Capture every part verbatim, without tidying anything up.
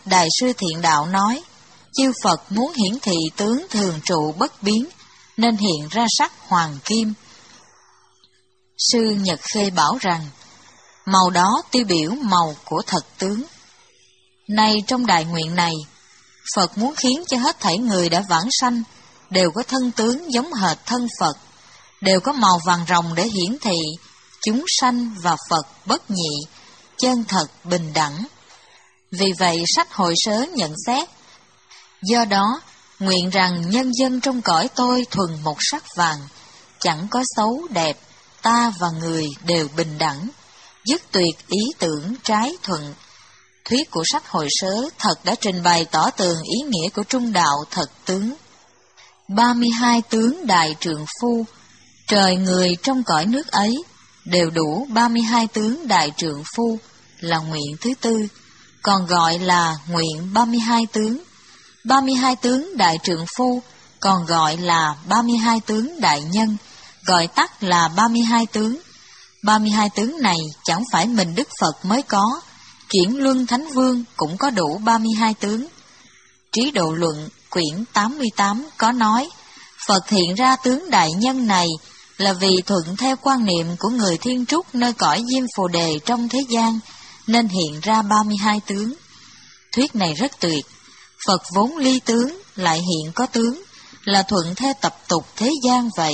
Đại sư Thiện Đạo nói, chư Phật muốn hiển thị tướng thường trụ bất biến, nên hiện ra sắc hoàng kim. Sư Nhật Khê bảo rằng, màu đó tiêu biểu màu của thật tướng. Nay trong đại nguyện này, Phật muốn khiến cho hết thảy người đã vãng sanh đều có thân tướng giống hệt thân Phật, đều có màu vàng ròng để hiển thị chúng sanh và Phật bất nhị, chân thật bình đẳng. Vì vậy sách Hội Sớ nhận xét, do đó nguyện rằng nhân dân trong cõi tôi thuần một sắc vàng, chẳng có xấu đẹp, ta và người đều bình đẳng, dứt tuyệt ý tưởng trái thuận. Thuyết của sách Hội Sớ thật đã trình bày tỏ tường ý nghĩa của trung đạo thật tướng. Ba mươi hai tướng đại trượng phu, trời người trong cõi nước ấy, đều đủ ba mươi hai tướng đại trượng phu, là nguyện thứ tư, còn gọi là nguyện ba mươi hai tướng. Ba mươi hai tướng đại trượng phu, còn gọi là ba mươi hai tướng đại nhân, gọi tắt là ba mươi hai tướng. Ba mươi hai tướng này chẳng phải mình Đức Phật mới có, Kiển Luân Thánh Vương cũng có đủ ba mươi hai tướng. Trí Độ Luận quyển tám mươi tám có nói, Phật hiện ra tướng đại nhân này là vì thuận theo quan niệm của người Thiên Trúc nơi cõi Diêm Phù Đề trong thế gian, nên hiện ra ba mươi hai tướng. Thuyết này rất tuyệt. Phật vốn ly tướng, lại hiện có tướng, là thuận theo tập tục thế gian vậy.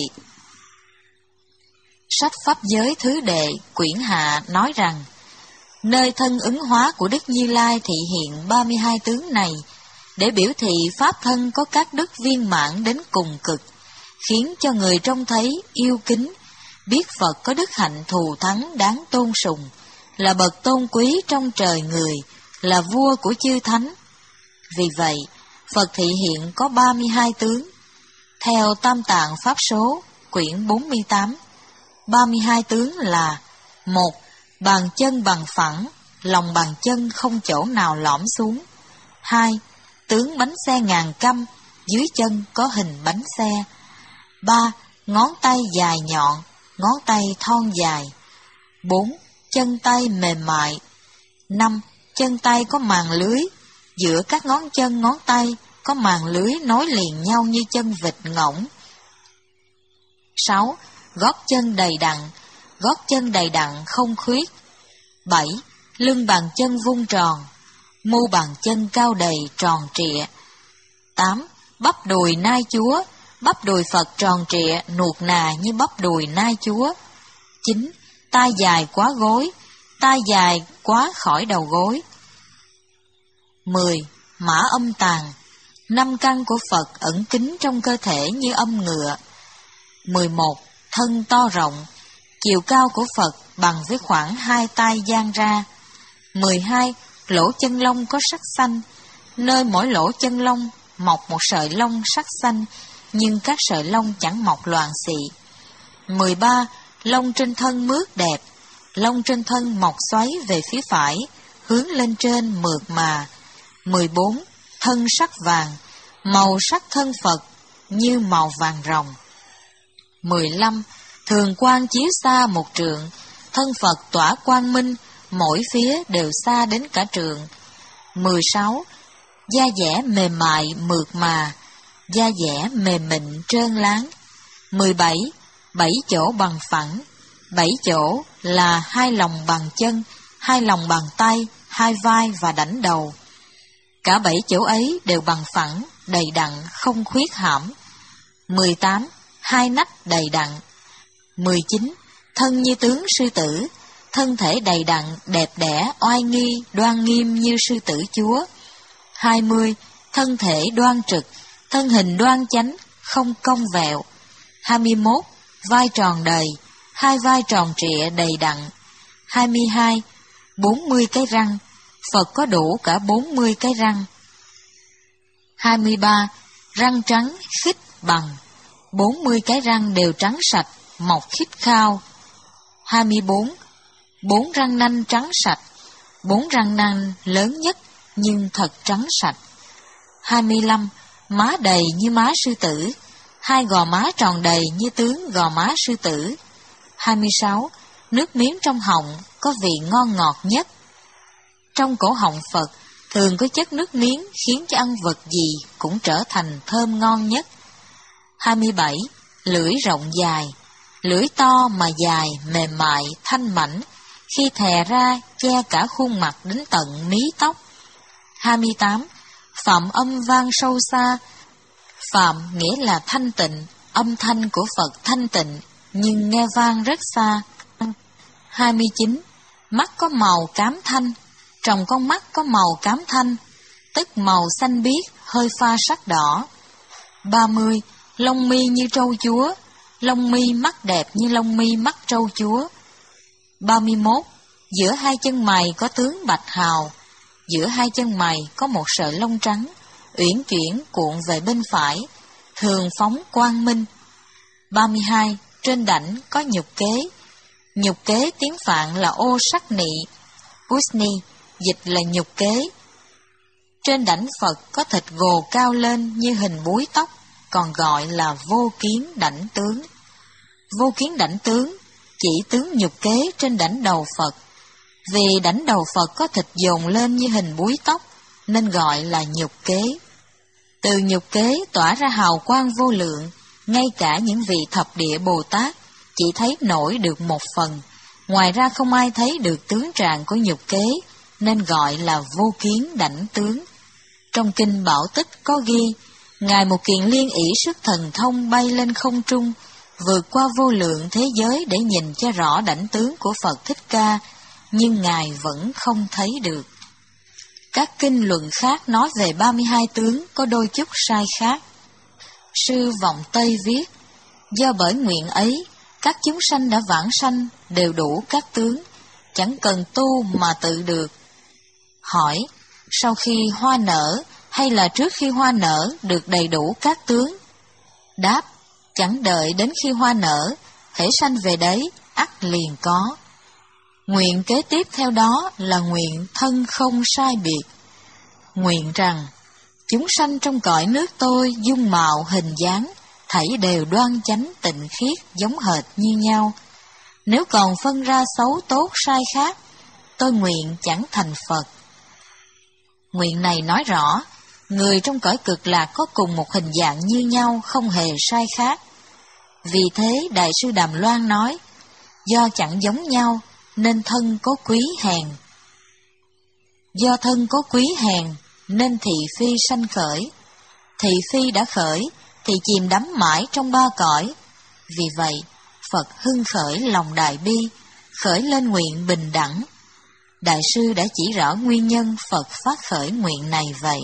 Sách Pháp Giới thứ đệ, quyển hạ nói rằng, nơi thân ứng hóa của Đức Như Lai thị hiện ba mươi hai tướng này, để biểu thị Pháp thân có các đức viên mãn đến cùng cực, khiến cho người trông thấy yêu kính, biết Phật có đức hạnh thù thắng đáng tôn sùng, là bậc tôn quý trong trời người, là vua của chư thánh. Vì vậy, Phật thị hiện có ba mươi hai tướng. Theo Tam Tạng Pháp Số, quyển bốn mươi tám, ba mươi hai tướng là: một. Bàn chân bằng phẳng, lòng bàn chân không chỗ nào lõm xuống. Hai. Tướng bánh xe ngàn căm, dưới chân có hình bánh xe. Ba. Ngón tay dài nhọn, ngón tay thon dài. Bốn. Chân tay mềm mại. Năm. Chân tay có màng lưới, giữa các ngón chân ngón tay có màng lưới nối liền nhau như chân vịt ngỗng. Sáu. Gót chân đầy đặn, gót chân đầy đặn không khuyết. Bảy. Lưng bàn chân vuông tròn, mu bàn chân cao đầy tròn trịa. Tám. Bắp đùi nai chúa, bắp đùi Phật tròn trịa nuột nà như bắp đùi nai chúa. Chín. Tai dài quá gối, tai dài quá khỏi đầu gối. Mười. Mã âm tàn, năm căn của Phật ẩn kín trong cơ thể như âm ngựa. Mười một. Thân to rộng, chiều cao của Phật bằng với khoảng hai tay dang ra. Mười hai. Lỗ chân lông có sắc xanh, nơi mỗi lỗ chân lông mọc một sợi lông sắc xanh, nhưng các sợi lông chẳng mọc loạn xị. Mười ba. Lông trên thân mướt đẹp, lông trên thân mọc xoáy về phía phải, hướng lên trên mượt mà. Mười bốn. Thân sắc vàng, màu sắc thân Phật như màu vàng ròng. Mười lăm. Thường quang chiếu xa một trượng, thân Phật tỏa quang minh, mỗi phía đều xa đến cả trượng. Mười sáu. Da dẻ mềm mại mượt mà, da dẻ mềm mịn trơn láng. Mười bảy. Bảy chỗ bằng phẳng, bảy chỗ là hai lòng bàn chân, hai lòng bàn tay, hai vai và đảnh đầu. Cả bảy chỗ ấy đều bằng phẳng, đầy đặn, không khuyết hãm. Mười tám. Hai nách đầy đặn. Mười chín. Thân như tướng sư tử, thân thể đầy đặn, đẹp đẽ, oai nghi, đoan nghiêm như sư tử chúa. Hai mươi. Thân thể đoan trực, thân hình đoan chánh, không cong vẹo. Hai mươi mốt. Vai tròn đầy, hai vai tròn trịa đầy đặn. Hai mươi hai. Bốn mươi cái răng, Phật có đủ cả bốn mươi cái răng. Hai mươi ba. Răng trắng, khít, bằng, bốn mươi cái răng đều trắng sạch, mọc khít khao. Hai mươi bốn. Bốn răng nanh trắng sạch, bốn răng nanh lớn nhất nhưng thật trắng sạch. Hai mươi lăm. Má đầy như má sư tử, hai gò má tròn đầy như tướng gò má sư tử. Hai mươi sáu. Nước miếng trong họng có vị ngon ngọt nhất. Trong cổ họng Phật thường có chất nước miếng khiến cho ăn vật gì cũng trở thành thơm ngon nhất. hai mươi bảy. Lưỡi rộng dài. Lưỡi to mà dài, mềm mại, thanh mảnh, khi thè ra che cả khuôn mặt đến tận mí tóc. hai mươi tám. Phạm âm vang sâu xa. Phạm nghĩa là thanh tịnh, âm thanh của Phật thanh tịnh, nhưng nghe vang rất xa. hai mươi chín. Mắt có màu cám thanh. Tròng con mắt có màu cám thanh, tức màu xanh biếc, hơi pha sắc đỏ. ba mươi. Lông mi như trâu chúa. Lông mi mắt đẹp như lông mi mắt trâu chúa. ba mươi mốt. Giữa hai chân mày có tướng bạch hào. Giữa hai chân mày có một sợi lông trắng, uyển chuyển cuộn về bên phải, thường phóng quang minh. ba mươi hai. Trên đảnh có nhục kế. Nhục kế tiếng Phạn là ô sắc nị, Usni, dịch là nhục kế. Trên đảnh Phật có thịt gồ cao lên như hình búi tóc, còn gọi là vô kiến đảnh tướng. Vô kiến đảnh tướng chỉ tướng nhục kế trên đảnh đầu Phật. Vì đảnh đầu Phật có thịt dồn lên như hình búi tóc, nên gọi là nhục kế. Từ nhục kế tỏa ra hào quang vô lượng, ngay cả những vị thập địa Bồ Tát chỉ thấy nổi được một phần, ngoài ra không ai thấy được tướng trạng của nhục kế, nên gọi là vô kiến đảnh tướng. Trong kinh Bảo Tích có ghi, Ngài một kiền liên ỷ sức thần thông bay lên không trung, vượt qua vô lượng thế giới để nhìn cho rõ đảnh tướng của Phật Thích Ca, nhưng Ngài vẫn không thấy được. Các kinh luận khác nói về ba mươi hai tướng có đôi chút sai khác. Sư Vọng Tây viết, do bởi nguyện ấy, các chúng sanh đã vãng sanh đều đủ các tướng, chẳng cần tu mà tự được. Hỏi, sau khi hoa nở hay là trước khi hoa nở được đầy đủ các tướng? Đáp, chẳng đợi đến khi hoa nở, hễ sanh về đấy, ắt liền có. Nguyện kế tiếp theo đó là nguyện thân không sai biệt. Nguyện rằng, chúng sanh trong cõi nước tôi dung mạo hình dáng, thảy đều đoan chánh tịnh khiết giống hệt như nhau. Nếu còn phân ra xấu tốt sai khác, tôi nguyện chẳng thành Phật. Nguyện này nói rõ, người trong cõi cực lạc có cùng một hình dạng như nhau, không hề sai khác. Vì thế Đại sư Đàm Loan nói, do chẳng giống nhau nên thân có quý hèn. Do thân có quý hèn nên thị phi sanh khởi. Thị phi đã khởi thì chìm đắm mãi trong ba cõi. Vì vậy, Phật hưng khởi lòng đại bi, khởi lên nguyện bình đẳng. Đại sư đã chỉ rõ nguyên nhân Phật phát khởi nguyện này vậy.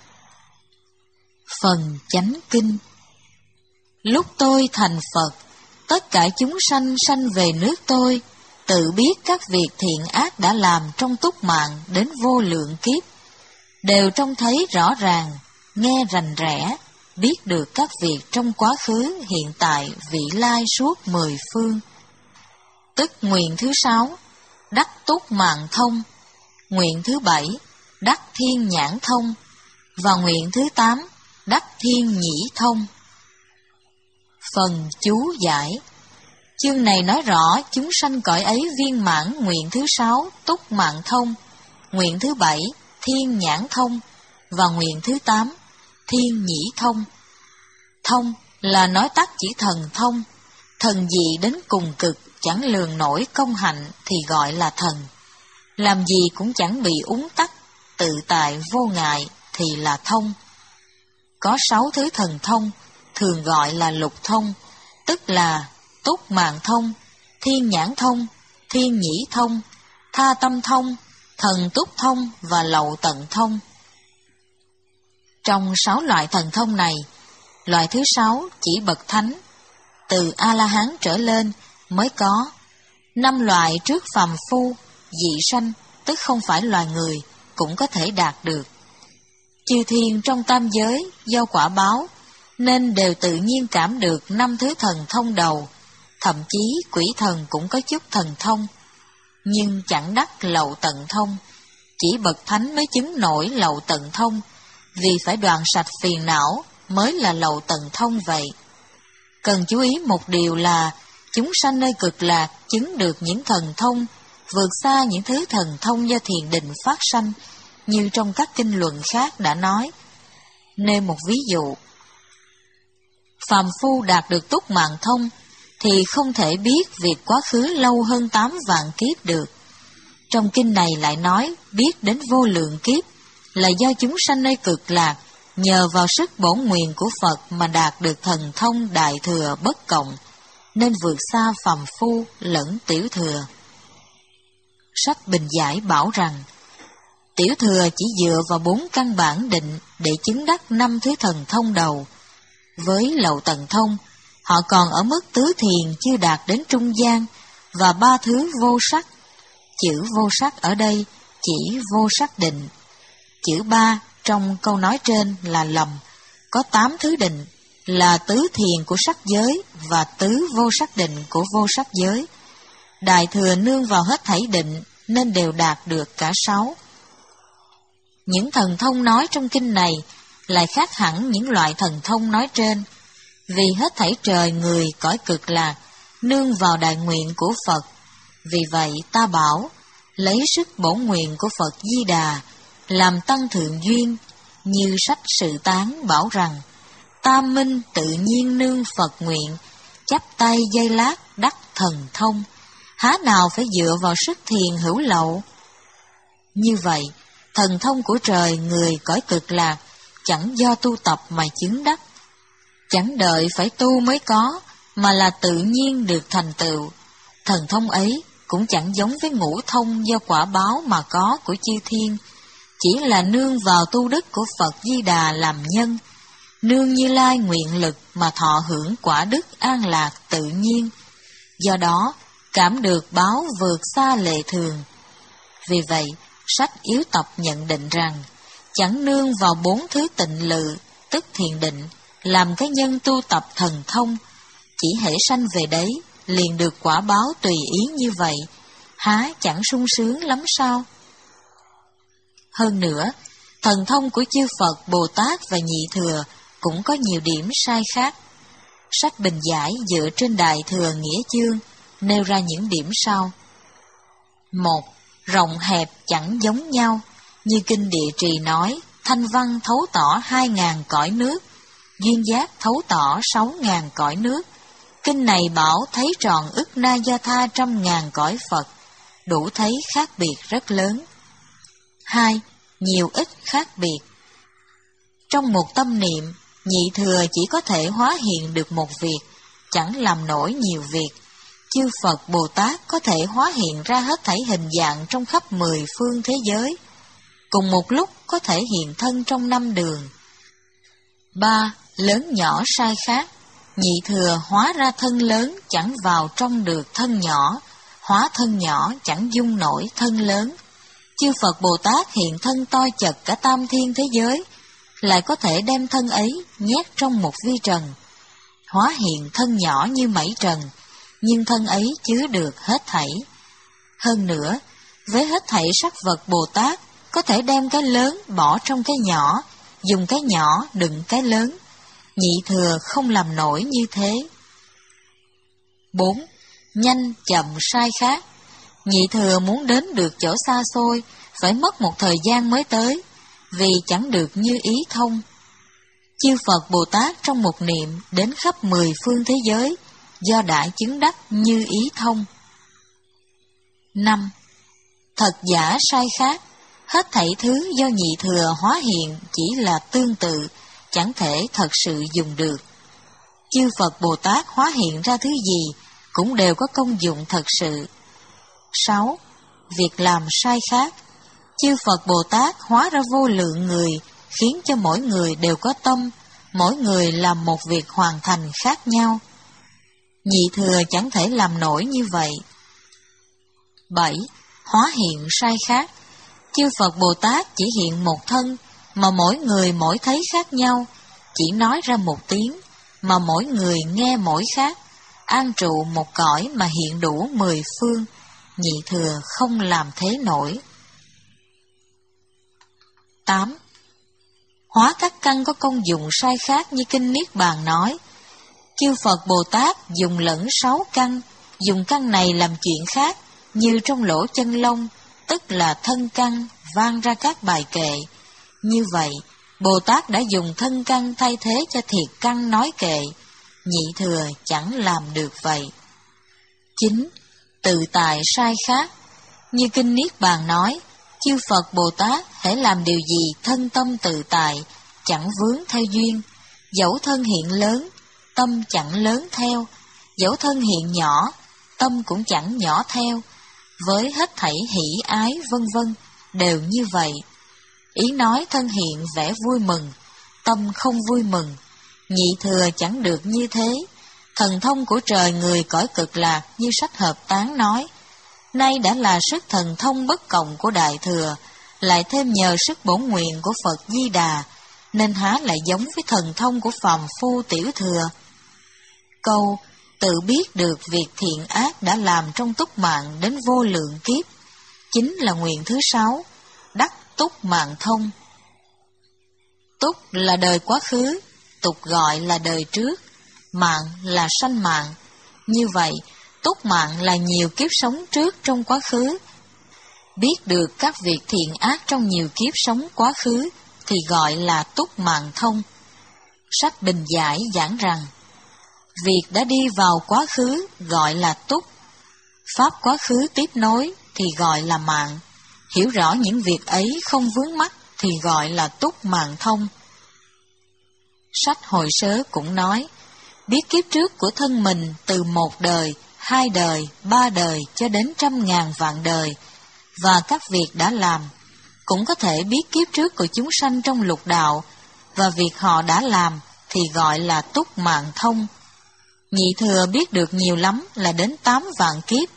Phần Chánh Kinh. Lúc tôi thành Phật, tất cả chúng sanh sanh về nước tôi, tự biết các việc thiện ác đã làm trong túc mạng đến vô lượng kiếp, đều trông thấy rõ ràng, nghe rành rẽ, biết được các việc trong quá khứ, hiện tại, vị lai suốt mười phương. Tức nguyện thứ sáu, đắc túc mạng thông, nguyện thứ bảy, đắc thiên nhãn thông, và nguyện thứ tám, đắc thiên nhĩ thông. Phần chú giải. Chương này nói rõ chúng sanh cõi ấy viên mãn nguyện thứ sáu, túc mạng thông, nguyện thứ bảy, thiên nhãn thông, và nguyện thứ tám, thiên nhĩ thông. Thông là nói tắt chỉ thần thông, thần gì đến cùng cực chẳng lường nổi công hạnh thì gọi là thần. Làm gì cũng chẳng bị úng tắc, tự tại vô ngại thì là thông. Có sáu thứ thần thông, thường gọi là lục thông, tức là túc mạng thông, thiên nhãn thông, thiên nhĩ thông, tha tâm thông, thần túc thông và lậu tận thông. Trong sáu loại thần thông này, loại thứ sáu chỉ bậc thánh, từ A-la-hán trở lên mới có. Năm loại trước phàm phu, dị sanh, tức không phải loài người, cũng có thể đạt được. Chư thiên trong tam giới do quả báo, nên đều tự nhiên cảm được năm thứ thần thông đầu, thậm chí quỷ thần cũng có chút thần thông, nhưng chẳng đắc lậu tận thông. Chỉ bậc thánh mới chứng nổi lậu tận thông, vì phải đoạn sạch phiền não mới là lậu tận thông vậy. Cần chú ý một điều là, chúng sanh nơi cực lạc chứng được những thần thông vượt xa những thứ thần thông do thiền định phát sanh, như trong các kinh luận khác đã nói. Nêu một ví dụ. Phàm phu đạt được túc mạng thông thì không thể biết việc quá khứ lâu hơn tám vạn kiếp được. Trong kinh này lại nói biết đến vô lượng kiếp là do chúng sanh nơi cực lạc, nhờ vào sức bổn nguyện của Phật mà đạt được thần thông đại thừa bất cộng, nên vượt xa phàm phu lẫn tiểu thừa. Sách Bình Giải bảo rằng, tiểu thừa chỉ dựa vào bốn căn bản định để chứng đắc năm thứ thần thông đầu. Với lậu tận thông, họ còn ở mức tứ thiền chưa đạt đến trung gian, và ba thứ vô sắc. Chữ vô sắc ở đây chỉ vô sắc định. Chữ ba trong câu nói trên là lầm, có tám thứ định là tứ thiền của sắc giới và tứ vô sắc định của vô sắc giới. Đại thừa nương vào hết thảy định nên đều đạt được cả sáu. Những thần thông nói trong kinh này lại khác hẳn những loại thần thông nói trên, vì hết thảy trời người cõi cực lạc nương vào đại nguyện của Phật. Vì vậy ta bảo, lấy sức bổn nguyện của Phật Di Đà làm tăng thượng duyên, như sách Sự Tán bảo rằng, tam minh tự nhiên nương Phật nguyện, chắp tay giây lát đắc thần thông, há nào phải dựa vào sức thiền hữu lậu. Như vậy, thần thông của trời người cõi cực lạc chẳng do tu tập mà chứng đắc, chẳng đợi phải tu mới có, mà là tự nhiên được thành tựu. Thần thông ấy cũng chẳng giống với ngũ thông do quả báo mà có của chư thiên, chỉ là nương vào tu đức của Phật Di Đà làm nhân, nương Như Lai nguyện lực mà thọ hưởng quả đức an lạc tự nhiên, do đó cảm được báo vượt xa lệ thường. Vì vậy, sách Yếu Tập nhận định rằng, chẳng nương vào bốn thứ tịnh lự, tức thiền định, làm cái nhân tu tập thần thông, chỉ hễ sanh về đấy, liền được quả báo tùy ý như vậy, há chẳng sung sướng lắm sao? Hơn nữa, thần thông của chư Phật, Bồ Tát và Nhị Thừa cũng có nhiều điểm sai khác. Sách Bình Giải dựa trên Đại Thừa Nghĩa Chương, nêu ra những điểm sau. Một, rộng hẹp chẳng giống nhau, như kinh Địa Trì nói, thanh văn thấu tỏ hai ngàn cõi nước, duyên giác thấu tỏ sáu ngàn cõi nước. Kinh này bảo thấy tròn ức na gia tha trăm ngàn cõi Phật, đủ thấy khác biệt rất lớn. Hai, nhiều ít khác biệt. Trong một tâm niệm, Nhị Thừa chỉ có thể hóa hiện được một việc, chẳng làm nổi nhiều việc. Chư Phật Bồ Tát có thể hóa hiện ra hết thảy hình dạng trong khắp mười phương thế giới, cùng một lúc có thể hiện thân trong năm đường. Ba, lớn nhỏ sai khác. Nhị Thừa hóa ra thân lớn chẳng vào trong được thân nhỏ, hóa thân nhỏ chẳng dung nổi thân lớn. Chư Phật Bồ Tát hiện thân to chật cả tam thiên thế giới, lại có thể đem thân ấy nhét trong một vi trần, hóa hiện thân nhỏ như mảy trần, nhưng thân ấy chứa được hết thảy. Hơn nữa, với hết thảy sắc vật Bồ Tát, có thể đem cái lớn bỏ trong cái nhỏ, dùng cái nhỏ đựng cái lớn. Nhị Thừa không làm nổi như thế. Bốn, nhanh chậm sai khác. Nhị Thừa muốn đến được chỗ xa xôi, phải mất một thời gian mới tới, vì chẳng được như ý thông. Chư Phật Bồ Tát trong một niệm đến khắp mười phương thế giới, do đã chứng đắc như ý thông. Năm, thật giả sai khác. Hết thảy thứ do Nhị Thừa hóa hiện chỉ là tương tự, chẳng thể thật sự dùng được. Chư Phật Bồ Tát hóa hiện ra thứ gì cũng đều có công dụng thật sự. Sáu, việc làm sai khác. Chư Phật Bồ Tát hóa ra vô lượng người, khiến cho mỗi người đều có tâm, mỗi người làm một việc hoàn thành khác nhau. Nhị Thừa chẳng thể làm nổi như vậy. Bảy, hóa hiện sai khác. Chư Phật Bồ Tát chỉ hiện một thân, mà mỗi người mỗi thấy khác nhau, chỉ nói ra một tiếng, mà mỗi người nghe mỗi khác, an trụ một cõi mà hiện đủ mười phương. Nhị Thừa không làm thế nổi. Tám, hóa các căn có công dụng sai khác như kinh Niết Bàn nói. Chư Phật Bồ Tát dùng lẫn sáu căn, dùng căn này làm chuyện khác, như trong lỗ chân lông, tức là thân căn, vang ra các bài kệ. Như vậy, Bồ Tát đã dùng thân căn thay thế cho thiệt căn nói kệ. Nhị thừa chẳng làm được vậy. Chín. Tự tại sai khác. Như Kinh Niết Bàn nói, chư Phật Bồ Tát hễ làm điều gì thân tâm tự tại, chẳng vướng theo duyên. Dẫu thân hiện lớn, tâm chẳng lớn theo. Dẫu thân hiện nhỏ, tâm cũng chẳng nhỏ theo. Với hết thảy hỷ ái vân vân đều như vậy. Ý nói thân hiện vẻ vui mừng, tâm không vui mừng. Nhị thừa chẳng được như thế. Thần thông của trời người cõi cực lạc như sách Hợp Tán nói, nay đã là sức thần thông bất cộng của Đại Thừa, lại thêm nhờ sức bổn nguyện của Phật Di Đà, nên há lại giống với thần thông của phàm phu tiểu thừa. Câu tự biết được việc thiện ác đã làm trong túc mạng đến vô lượng kiếp, chính là nguyện thứ sáu, đắc túc mạng thông. Túc là đời quá khứ, tục gọi là đời trước, mạng là sanh mạng. Như vậy, túc mạng là nhiều kiếp sống trước trong quá khứ. Biết được các việc thiện ác trong nhiều kiếp sống quá khứ thì gọi là túc mạng thông. Sách Bình Giải giảng rằng, việc đã đi vào quá khứ gọi là túc, pháp quá khứ tiếp nối thì gọi là mạng. Hiểu rõ những việc ấy không vướng mắc thì gọi là túc mạng thông. Sách Hồi Sớ cũng nói, biết kiếp trước của thân mình từ một đời, hai đời, ba đời cho đến trăm ngàn vạn đời, và các việc đã làm. Cũng có thể biết kiếp trước của chúng sanh trong lục đạo, và việc họ đã làm thì gọi là túc mạng thông. Nhị thừa biết được nhiều lắm là đến tám vạn kiếp.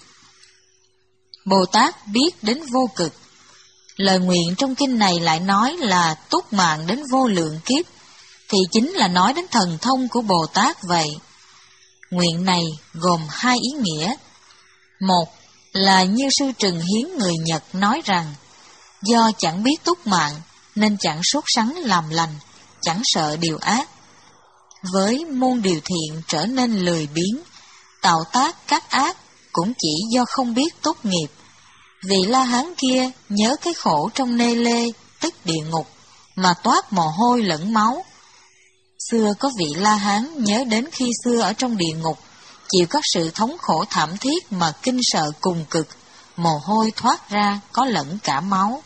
Bồ Tát biết đến vô cực. Lời nguyện trong kinh này lại nói là túc mạng đến vô lượng kiếp, thì chính là nói đến thần thông của Bồ Tát vậy. Nguyện này gồm hai ý nghĩa. Một là như sư Trừng Hiến người Nhật nói rằng, do chẳng biết túc mạng nên chẳng sốt sắng làm lành, chẳng sợ điều ác. Với môn điều thiện trở nên lười biếng, tạo tác các ác cũng chỉ do không biết tốt nghiệp. Vị La Hán kia nhớ cái khổ trong nê lê, tức địa ngục, mà toát mồ hôi lẫn máu. Xưa có vị La Hán nhớ đến khi xưa ở trong địa ngục, chịu các sự thống khổ thảm thiết mà kinh sợ cùng cực, mồ hôi thoát ra có lẫn cả máu.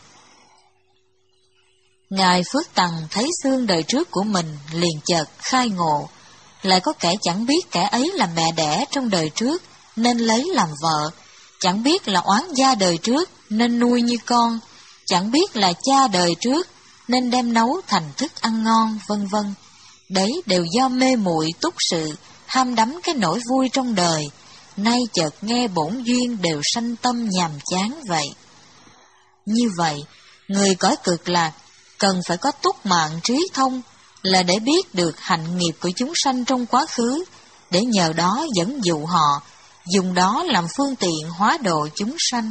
Ngài Phước Tằng thấy xương đời trước của mình liền chợt khai ngộ, lại có kẻ chẳng biết kẻ ấy là mẹ đẻ trong đời trước nên lấy làm vợ, chẳng biết là oán gia đời trước nên nuôi như con, chẳng biết là cha đời trước nên đem nấu thành thức ăn ngon, vân vân. Đấy đều do mê muội túc sự, ham đắm cái nỗi vui trong đời, nay chợt nghe bổn duyên đều sanh tâm nhàm chán vậy. Như vậy, người cõi cực lạc cần phải có túc mạng trí thông, là để biết được hạnh nghiệp của chúng sanh trong quá khứ, để nhờ đó dẫn dụ họ, dùng đó làm phương tiện hóa độ chúng sanh.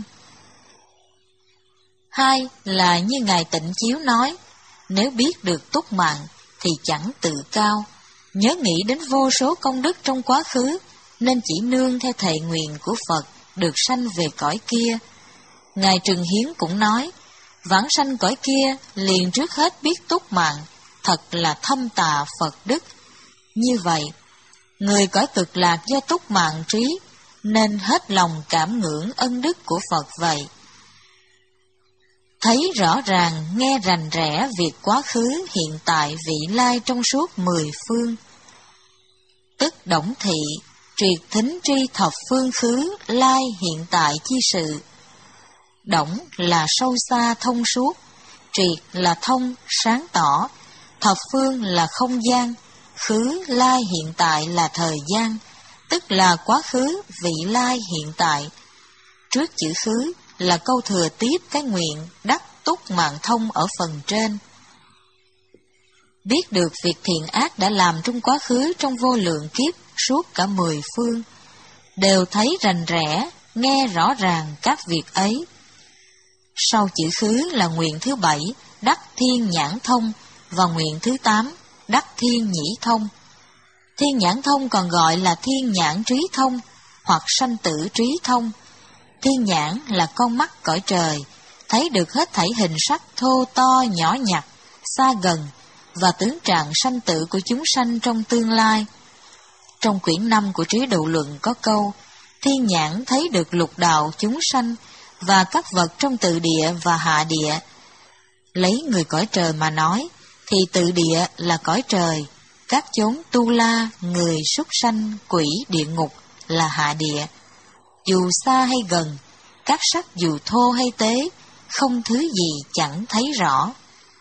Hai là như Ngài Tịnh Chiếu nói, nếu biết được túc mạng thì chẳng tự cao, nhớ nghĩ đến vô số công đức trong quá khứ, nên chỉ nương theo thệ nguyện của Phật được sanh về cõi kia. Ngài Trừng Hiến cũng nói, vãng sanh cõi kia liền trước hết biết túc mạng, thật là thâm tà Phật đức. Như vậy, người cõi cực lạc do túc mạng trí, nên hết lòng cảm ngưỡng ân đức của Phật vậy. Thấy rõ ràng, nghe rành rẽ việc quá khứ, hiện tại, vị lai trong suốt mười phương. Tức Đổng Thị, triệt thính tri thập phương khứ, lai hiện tại chi sự. Đổng là sâu xa thông suốt, triệt là thông, sáng tỏ, thập phương là không gian, khứ lai hiện tại là thời gian, tức là quá khứ, vị lai hiện tại. Trước chữ khứ là câu thừa tiếp cái nguyện đắc túc mạng thông ở phần trên. Biết được việc thiện ác đã làm trong quá khứ trong vô lượng kiếp suốt cả mười phương, đều thấy rành rẽ, nghe rõ ràng các việc ấy. Sau chữ khứ là nguyện thứ bảy, đắc thiên nhãn thông, và nguyện thứ tám, đắc thiên nhĩ thông. Thiên nhãn thông còn gọi là thiên nhãn trí thông, hoặc sanh tử trí thông. Thiên nhãn là con mắt cõi trời, thấy được hết thảy hình sắc thô to nhỏ nhặt, xa gần, và tướng trạng sanh tử của chúng sanh trong tương lai. Trong quyển năm của Trí Độ Luận có câu, thiên nhãn thấy được lục đạo chúng sanh và các vật trong tự địa và hạ địa. Lấy người cõi trời mà nói, thì tự địa là cõi trời, các chốn tu la, người, súc sanh, quỷ, địa ngục là hạ địa. Dù xa hay gần, các sắc dù thô hay tế, không thứ gì chẳng thấy rõ.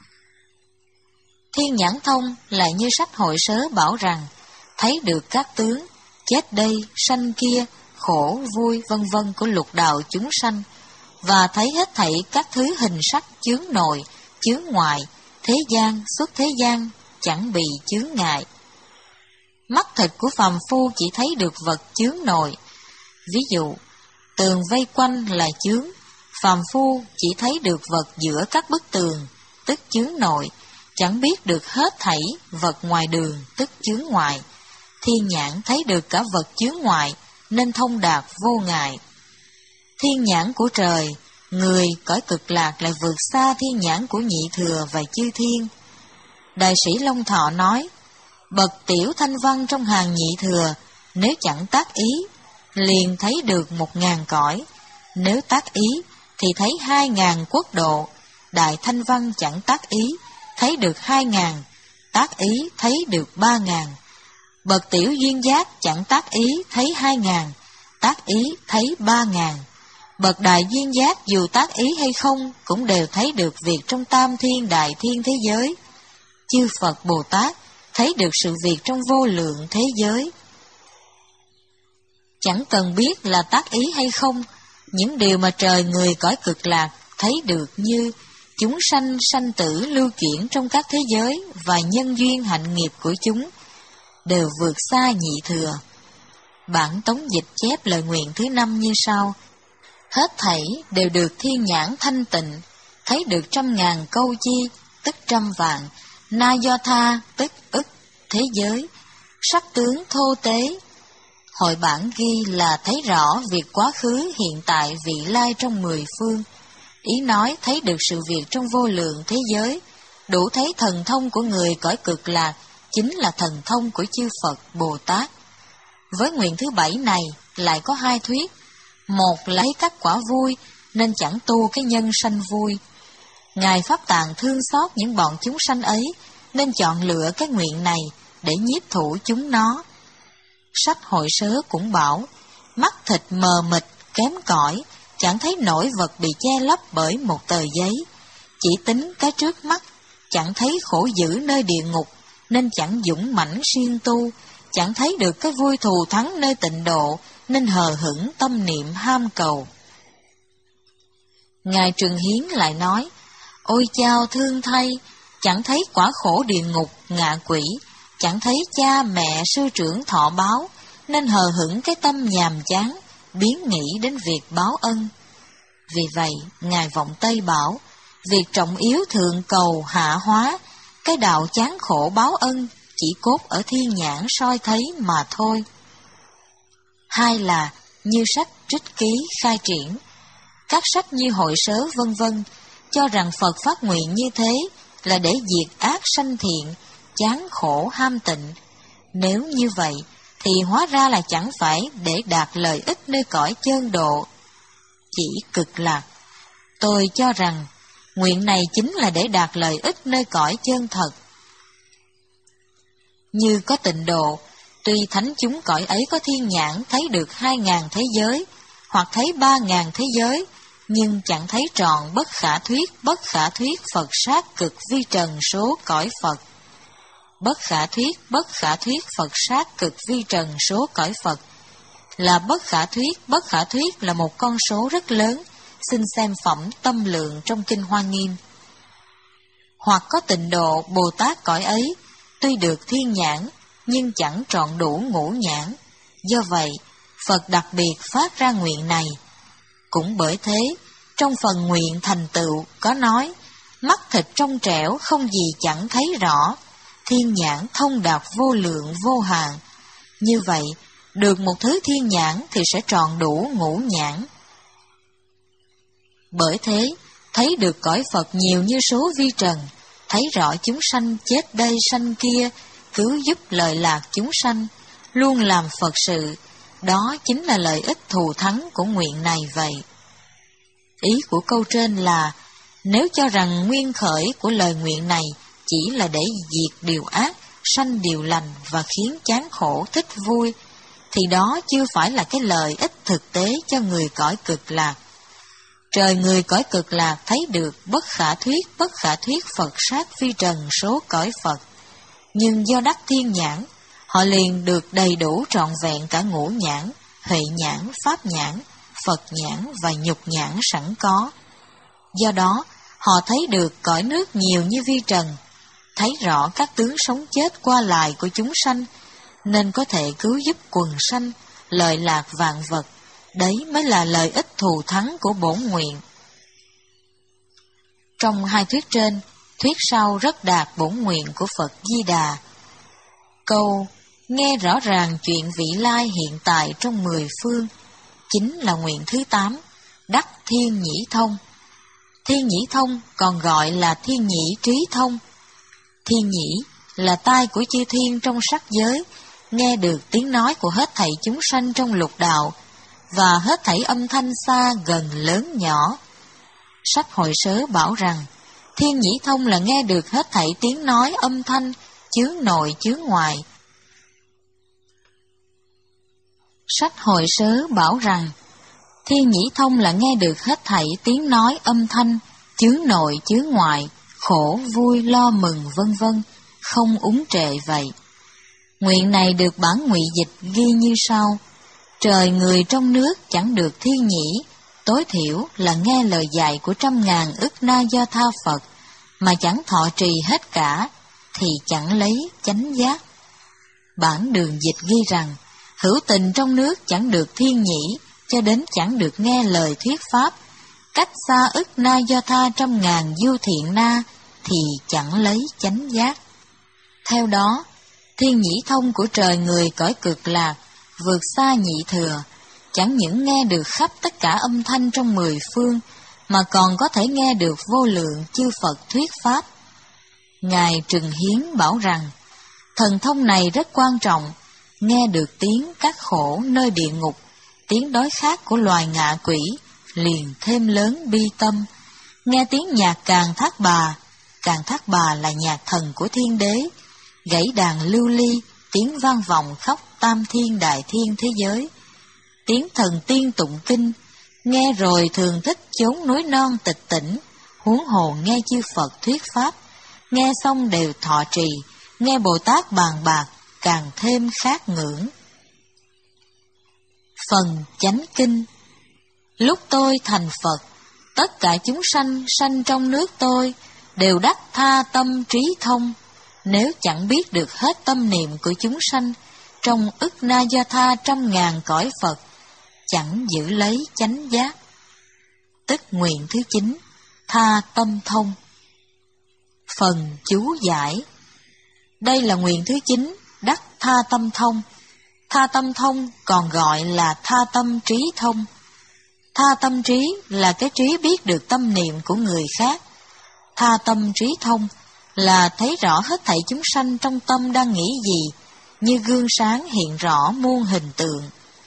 Thiên nhãn thông là như sách hội sớ bảo rằng, thấy được các tướng, chết đây, sanh kia, khổ, vui, vân vân của lục đạo chúng sanh, và thấy hết thảy các thứ hình sắc chướng nội, chướng ngoại, thế gian, xuất thế gian, chẳng bị chướng ngại. Mắt thịt của phàm phu chỉ thấy được vật chướng nội. Ví dụ, tường vây quanh là chướng, phàm phu chỉ thấy được vật giữa các bức tường, tức chướng nội, chẳng biết được hết thảy vật ngoài đường, tức chướng ngoại. Thiên nhãn thấy được cả vật chướng ngoại, nên thông đạt vô ngại. Thiên nhãn của trời, người cõi cực lạc lại vượt xa thiên nhãn của nhị thừa và chư thiên. Đại sĩ Long Thọ nói, bậc tiểu thanh văn trong hàng nhị thừa, nếu chẳng tác ý, liền thấy được một ngàn cõi, nếu tác ý, thì thấy hai ngàn quốc độ. Đại thanh văn chẳng tác ý, thấy được hai ngàn, tác ý thấy được ba ngàn. Bậc tiểu duyên giác chẳng tác ý thấy hai ngàn, tác ý thấy ba ngàn. Bậc đại duyên giác dù tác ý hay không cũng đều thấy được việc trong tam thiên đại thiên thế giới. Chư Phật Bồ Tát thấy được sự việc trong vô lượng thế giới. Chẳng cần biết là tác ý hay không, những điều mà trời người cõi cực lạc thấy được như chúng sanh sanh tử lưu chuyển trong các thế giới và nhân duyên hạnh nghiệp của chúng đều vượt xa nhị thừa. Bản tống dịch chép lời nguyện thứ năm như sau: hết thảy đều được thiên nhãn thanh tịnh, thấy được trăm ngàn câu chi, tức trăm vạn, na do tha, tức ức thế giới, sắc tướng thô tế. Hội bản ghi là thấy rõ việc quá khứ, hiện tại, vị lai trong mười phương. Ý nói thấy được sự việc trong vô lượng thế giới, đủ thấy thần thông của người cõi cực lạc chính là thần thông của chư Phật Bồ Tát. Với nguyện thứ bảy này lại có hai thuyết. Một lấy các quả vui nên chẳng tu cái nhân sanh vui. Ngài Pháp Tạng thương xót những bọn chúng sanh ấy nên chọn lựa cái nguyện này để nhiếp thủ chúng nó. Sách hội sớ cũng bảo, mắt thịt mờ mịt, kém cỏi, chẳng thấy nổi vật bị che lấp bởi một tờ giấy. Chỉ tính cái trước mắt, chẳng thấy khổ dữ nơi địa ngục, nên chẳng dũng mãnh siêng tu, chẳng thấy được cái vui thù thắng nơi tịnh độ, nên hờ hững tâm niệm ham cầu. Ngài Trường Hiến lại nói, ôi chao thương thay, chẳng thấy quả khổ địa ngục, ngạ quỷ, chẳng thấy cha mẹ sư trưởng thọ báo, nên hờ hững cái tâm nhàm chán, biến nghĩ đến việc báo ân. Vì vậy, Ngài Vọng Tây bảo, việc trọng yếu thượng cầu hạ hóa, cái đạo chán khổ báo ân chỉ cốt ở thiên nhãn soi thấy mà thôi. Hai là như sách Trích Ký khai triển, các sách như hội sớ vân vân cho rằng Phật phát nguyện như thế là để diệt ác sanh thiện, chán khổ ham tịnh. Nếu như vậy thì hóa ra là chẳng phải để đạt lợi ích nơi cõi chơn độ, chỉ cực lạc. Tôi cho rằng nguyện này chính là để đạt lợi ích nơi cõi chân thật. Như có tịnh độ, tuy thánh chúng cõi ấy có thiên nhãn thấy được hai ngàn thế giới, hoặc thấy ba ngàn thế giới, nhưng chẳng thấy trọn bất khả thuyết, bất khả thuyết Phật sát cực vi trần số cõi Phật. Bất khả thuyết, bất khả thuyết Phật sát cực vi trần số cõi Phật là bất khả thuyết, bất khả thuyết là một con số rất lớn, xin xem phẩm tâm lượng trong Kinh Hoa Nghiêm. Hoặc có tịnh độ Bồ Tát cõi ấy, tuy được thiên nhãn, nhưng chẳng trọn đủ ngũ nhãn, do vậy Phật đặc biệt phát ra nguyện này. Cũng bởi thế, trong phần nguyện thành tựu có nói, mắt thịt trong trẻo không gì chẳng thấy rõ, thiên nhãn thông đạt vô lượng vô hạn. Như vậy, được một thứ thiên nhãn thì sẽ tròn đủ ngũ nhãn. Bởi thế, thấy được cõi Phật nhiều như số vi trần, thấy rõ chúng sanh chết đây sanh kia, cứu giúp lợi lạc chúng sanh, luôn làm Phật sự, đó chính là lợi ích thù thắng của nguyện này vậy. Ý của câu trên là, nếu cho rằng nguyên khởi của lời nguyện này chỉ là để diệt điều ác, sanh điều lành và khiến chán khổ thích vui, thì đó chưa phải là cái lợi ích thực tế cho người cõi cực lạc. Trời người cõi cực lạc thấy được bất khả thuyết, bất khả thuyết Phật sát phi trần số cõi Phật, nhưng do đắc thiên nhãn, họ liền được đầy đủ trọn vẹn cả ngũ nhãn, huệ nhãn, pháp nhãn, Phật nhãn và nhục nhãn sẵn có. Do đó, họ thấy được cõi nước nhiều như vi trần, thấy rõ các tướng sống chết qua lại của chúng sanh, nên có thể cứu giúp quần sanh, lợi lạc vạn vật. Đấy mới là lợi ích thù thắng của bổn nguyện. Trong hai thuyết trên, thuyết sau rất đạt bổn nguyện của Phật Di Đà. Câu nghe rõ ràng chuyện vị lai hiện tại trong mười phương chính là nguyện thứ tám, đắc thiên nhĩ thông. Thiên nhĩ thông còn gọi là thiên nhĩ trí thông. Thiên nhĩ là tai của chư thiên trong sắc giới, nghe được tiếng nói của hết thảy chúng sanh trong lục đạo, và hết thảy âm thanh xa gần lớn nhỏ. Sách Hội Sớ bảo rằng, thiên nhĩ thông là nghe được hết thảy tiếng nói âm thanh, chướng nội chướng ngoại. Sách Hội Sớ bảo rằng, thiên nhĩ thông là nghe được hết thảy tiếng nói âm thanh, chướng nội chướng ngoại, khổ vui lo mừng vân vân, không úng trệ vậy. Nguyện này được bản ngụy dịch ghi như sau: trời người trong nước chẳng được thiên nhĩ, tối thiểu là nghe lời dạy của trăm ngàn ức na do tha Phật, mà chẳng thọ trì hết cả, thì chẳng lấy chánh giác. Bản đường dịch ghi rằng, hữu tình trong nước chẳng được thiên nhĩ, cho đến chẳng được nghe lời thuyết pháp, cách xa ức na do tha trăm ngàn du thiện na, thì chẳng lấy chánh giác. Theo đó, thiên nhĩ thông của trời người cõi cực lạc vượt xa nhị thừa, chẳng những nghe được khắp tất cả âm thanh trong mười phương, mà còn có thể nghe được vô lượng chư Phật thuyết pháp. Ngài Trừng Hiến bảo rằng, thần thông này rất quan trọng, nghe được tiếng các khổ nơi địa ngục, tiếng đói khát của loài ngạ quỷ, liền thêm lớn bi tâm. Nghe tiếng nhạc Càn Thác Bà, Càn Thác Bà là nhạc thần của thiên đế, gãy đàn lưu ly, tiếng vang vọng khắp tam thiên đại thiên thế giới. Tiếng thần tiên tụng kinh, nghe rồi thường thích chốn núi non tịch tỉnh, huống hồ nghe chư Phật thuyết pháp, nghe xong đều thọ trì, nghe Bồ Tát bàn bạc, càng thêm khát ngưỡng. Phần chánh kinh. Lúc tôi thành Phật, tất cả chúng sanh sanh trong nước tôi đều đắc tha tâm trí thông. Nếu chẳng biết được hết tâm niệm của chúng sanh trong ức na do tha trăm ngàn cõi Phật, chẳng giữ lấy chánh giác. Tức nguyện thứ chín, tha tâm thông. Phần chú giải. Đây là nguyện thứ chín, đắc tha tâm thông. Tha tâm thông còn gọi là tha tâm trí thông. Tha tâm trí là cái trí biết được tâm niệm của người khác. Tha tâm trí thông là thấy rõ hết thảy chúng sanh trong tâm đang nghĩ gì, như gương sáng hiện rõ muôn hình tượng.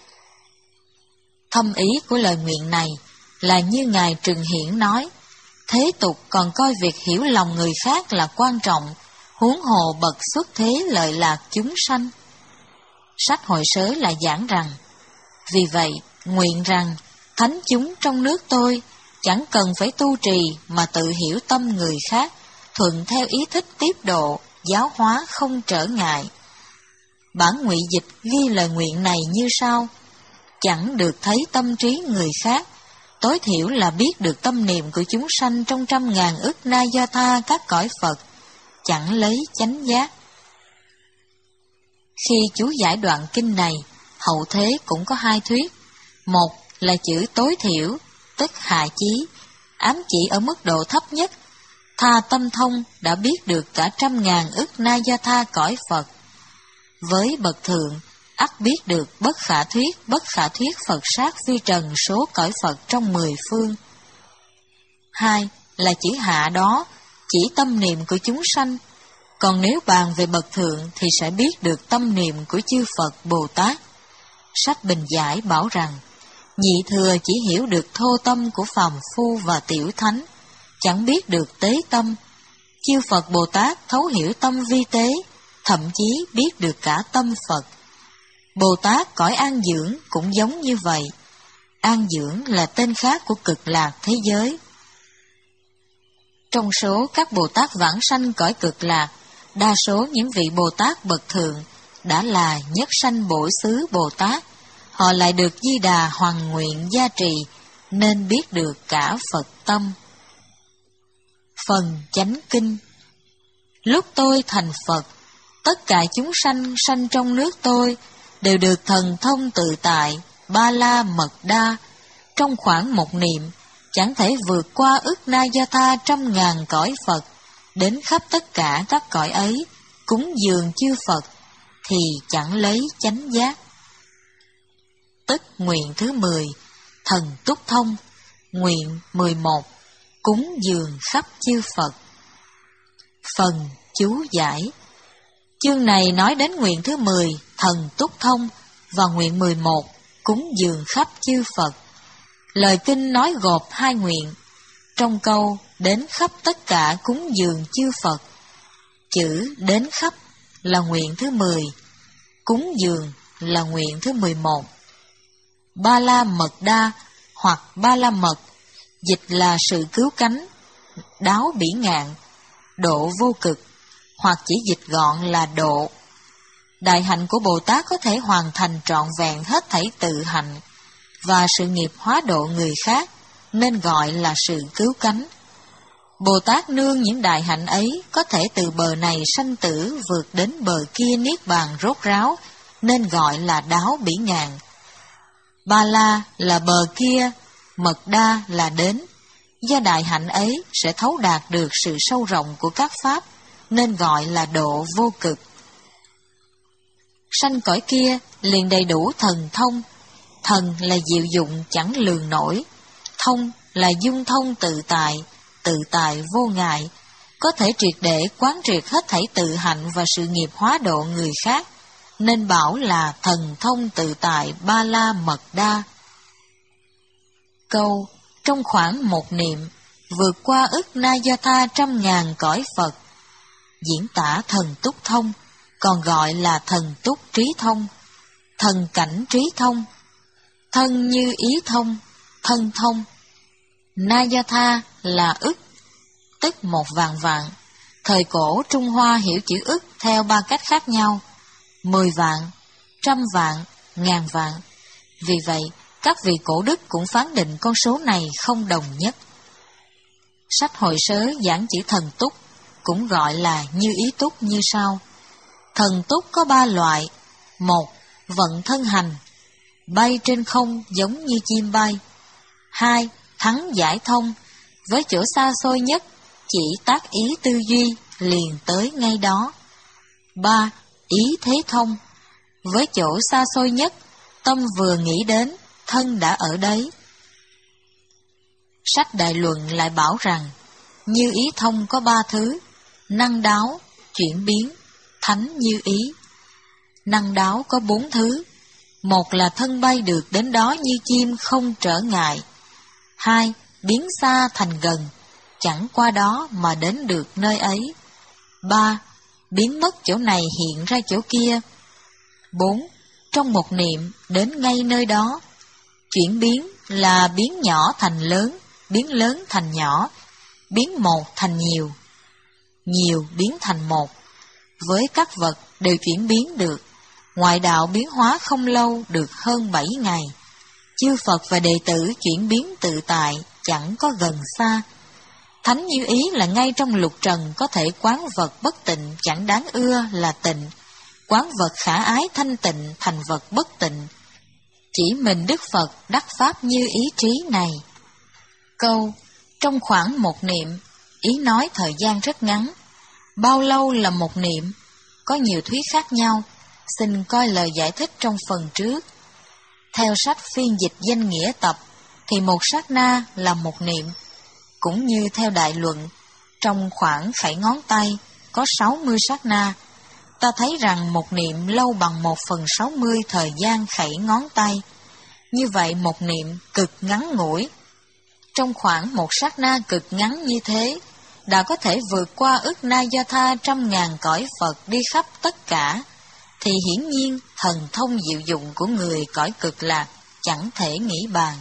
Thâm ý của lời nguyện này là như Ngài Trừng Hiển nói, thế tục còn coi việc hiểu lòng người khác là quan trọng, huống hồ bậc xuất thế lợi lạc chúng sanh. Sách Hội Sớ lại giảng rằng, vì vậy nguyện rằng thánh chúng trong nước tôi chẳng cần phải tu trì mà tự hiểu tâm người khác, thuận theo ý thích tiếp độ, giáo hóa không trở ngại. Bản ngụy dịch ghi lời nguyện này như sau: chẳng được thấy tâm trí người khác, tối thiểu là biết được tâm niệm của chúng sanh trong trăm ngàn ức na do tha các cõi Phật, chẳng lấy chánh giác. Khi chú giải đoạn kinh này, hậu thế cũng có hai thuyết. Một là chữ tối thiểu, tức hạ chí, ám chỉ ở mức độ thấp nhất, tha tâm thông đã biết được cả trăm ngàn ức na do tha cõi Phật. Với bậc thượng, ắt biết được bất khả thuyết, bất khả thuyết Phật sát phi trần số cõi Phật trong mười phương. Hai là chữ hạ đó chỉ tâm niệm của chúng sanh, còn nếu bàn về bậc thượng thì sẽ biết được tâm niệm của chư Phật Bồ Tát. Sách Bình Giải bảo rằng, nhị thừa chỉ hiểu được thô tâm của phàm phu và tiểu thánh, chẳng biết được tế tâm. Chư Phật Bồ Tát thấu hiểu tâm vi tế, thậm chí biết được cả tâm Phật. Bồ Tát cõi an dưỡng cũng giống như vậy. An dưỡng là tên khác của cực lạc thế giới. Trong số các Bồ Tát vãng sanh cõi cực lạc, đa số những vị Bồ Tát bậc thượng đã là nhất sanh bổ xứ Bồ Tát. Họ lại được Di Đà hoằng nguyện gia trì, nên biết được cả Phật tâm. Phần Chánh Kinh. Lúc tôi thành Phật, tất cả chúng sanh sanh trong nước tôi đều được thần thông tự tại, ba la mật đa. Trong khoảng một niệm, chẳng thể vượt qua ức na do tha trăm ngàn cõi Phật, đến khắp tất cả các cõi ấy, cúng dường chư Phật, thì chẳng lấy chánh giác. Tức nguyện thứ mười, thần túc thông. Nguyện mười một, cúng dường khắp chư Phật. Phần chú giải. Chương này nói đến nguyện thứ mười, thần túc thông, và nguyện mười một, cúng dường khắp chư Phật. Lời kinh nói gộp hai nguyện. Trong câu đến khắp tất cả cúng dường chư Phật, chữ đến khắp là nguyện thứ mười, cúng dường là nguyện thứ mười một. Ba la mật đa hoặc ba la mật, dịch là sự cứu cánh, đáo bỉ ngạn, độ vô cực, hoặc chỉ dịch gọn là độ. Đại hạnh của Bồ Tát có thể hoàn thành trọn vẹn hết thảy tự hạnh, và sự nghiệp hóa độ người khác, nên gọi là sự cứu cánh. Bồ Tát nương những đại hạnh ấy có thể từ bờ này sanh tử vượt đến bờ kia niết bàn rốt ráo, nên gọi là đáo bỉ ngạn. Ba la là bờ kia, mật đa là đến. Do đại hạnh ấy sẽ thấu đạt được sự sâu rộng của các pháp, nên gọi là độ vô cực. Sanh cõi kia liền đầy đủ thần thông. Thần là diệu dụng chẳng lường nổi, thông là dung thông tự tại, tự tại vô ngại, có thể triệt để quán triệt hết thảy tự hạnh và sự nghiệp hóa độ người khác, nên bảo là thần thông tự tại ba la mật đa. Câu trong khoảng một niệm, vượt qua ức na do tha trăm ngàn cõi Phật, diễn tả thần túc thông, còn gọi là thần túc trí thông, thần cảnh trí thông, thân như ý thông, thân thông. Na do tha là ức, tức một vạn vạn. Thời cổ Trung Hoa hiểu chữ ức theo ba cách khác nhau: mười vạn, trăm vạn, ngàn vạn. Vì vậy, các vị cổ đức cũng phán định con số này không đồng nhất. Sách Hội Sớ giảng chữ thần túc, cũng gọi là như ý túc như sau. Thần túc có ba loại. Một, vận thân hành, bay trên không giống như chim bay. Hai, thắng giải thông, với chỗ xa xôi nhất, chỉ tác ý tư duy, liền tới ngay đó. Ba, ý thế thông, với chỗ xa xôi nhất, tâm vừa nghĩ đến, thân đã ở đấy. Sách Đại Luận lại bảo rằng, như ý thông có ba thứ: năng đáo, chuyển biến, thánh như ý. Năng đáo có bốn thứ. Một là thân bay được đến đó như chim không trở ngại. Hai, biến xa thành gần, chẳng qua đó mà đến được nơi ấy. Ba, biến mất chỗ này hiện ra chỗ kia. Bốn, trong một niệm đến ngay nơi đó. Chuyển biến là biến nhỏ thành lớn, biến lớn thành nhỏ, biến một thành nhiều, nhiều biến thành một. Với các vật đều chuyển biến được. Ngoại đạo biến hóa không lâu, được hơn bảy ngày. Chư Phật và đệ tử chuyển biến tự tại, chẳng có gần xa. Thánh như ý là ngay trong lục trần có thể quán vật bất tịnh chẳng đáng ưa là tịnh, quán vật khả ái thanh tịnh thành vật bất tịnh. Chỉ mình Đức Phật đắc pháp như ý trí này. Câu trong khoảng một niệm, ý nói thời gian rất ngắn. Bao lâu là một niệm? Có nhiều thuyết khác nhau, xin coi lời giải thích trong phần trước. Theo sách phiên dịch danh nghĩa tập, thì một sát na là một niệm. cũng như theo đại luận, trong khoảng khẩy ngón tay có sáu mươi sát na, ta thấy rằng một niệm lâu bằng một phần sáu mươi thời gian khẩy ngón tay. Như vậy một niệm cực ngắn ngủi. Trong khoảng một sát na cực ngắn như thế, đã có thể vượt qua ức na do tha trăm ngàn cõi Phật đi khắp tất cả, thì hiển nhiên thần thông diệu dụng của người cõi cực lạc chẳng thể nghĩ bàn.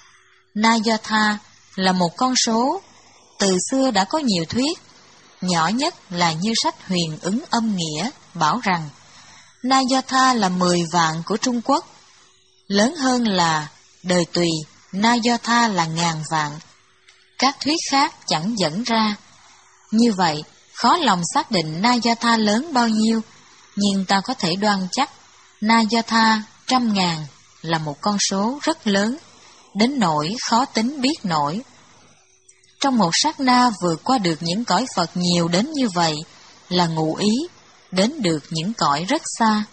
Na do tha là một con số, từ xưa đã có nhiều thuyết, nhỏ nhất là như sách Huyền Ứng Âm Nghĩa bảo rằng Na do tha là mười vạn của Trung Quốc, lớn hơn là đời Tùy, Na do tha là ngàn vạn. Các thuyết khác chẳng dẫn ra. Như vậy, khó lòng xác định Na do tha lớn bao nhiêu, nhưng ta có thể đoan chắc Na do tha trăm ngàn là một con số rất lớn, đến nỗi khó tính biết nổi. Trong một sát na vượt qua được những cõi Phật nhiều đến như vậy là ngụ ý đến được những cõi rất xa.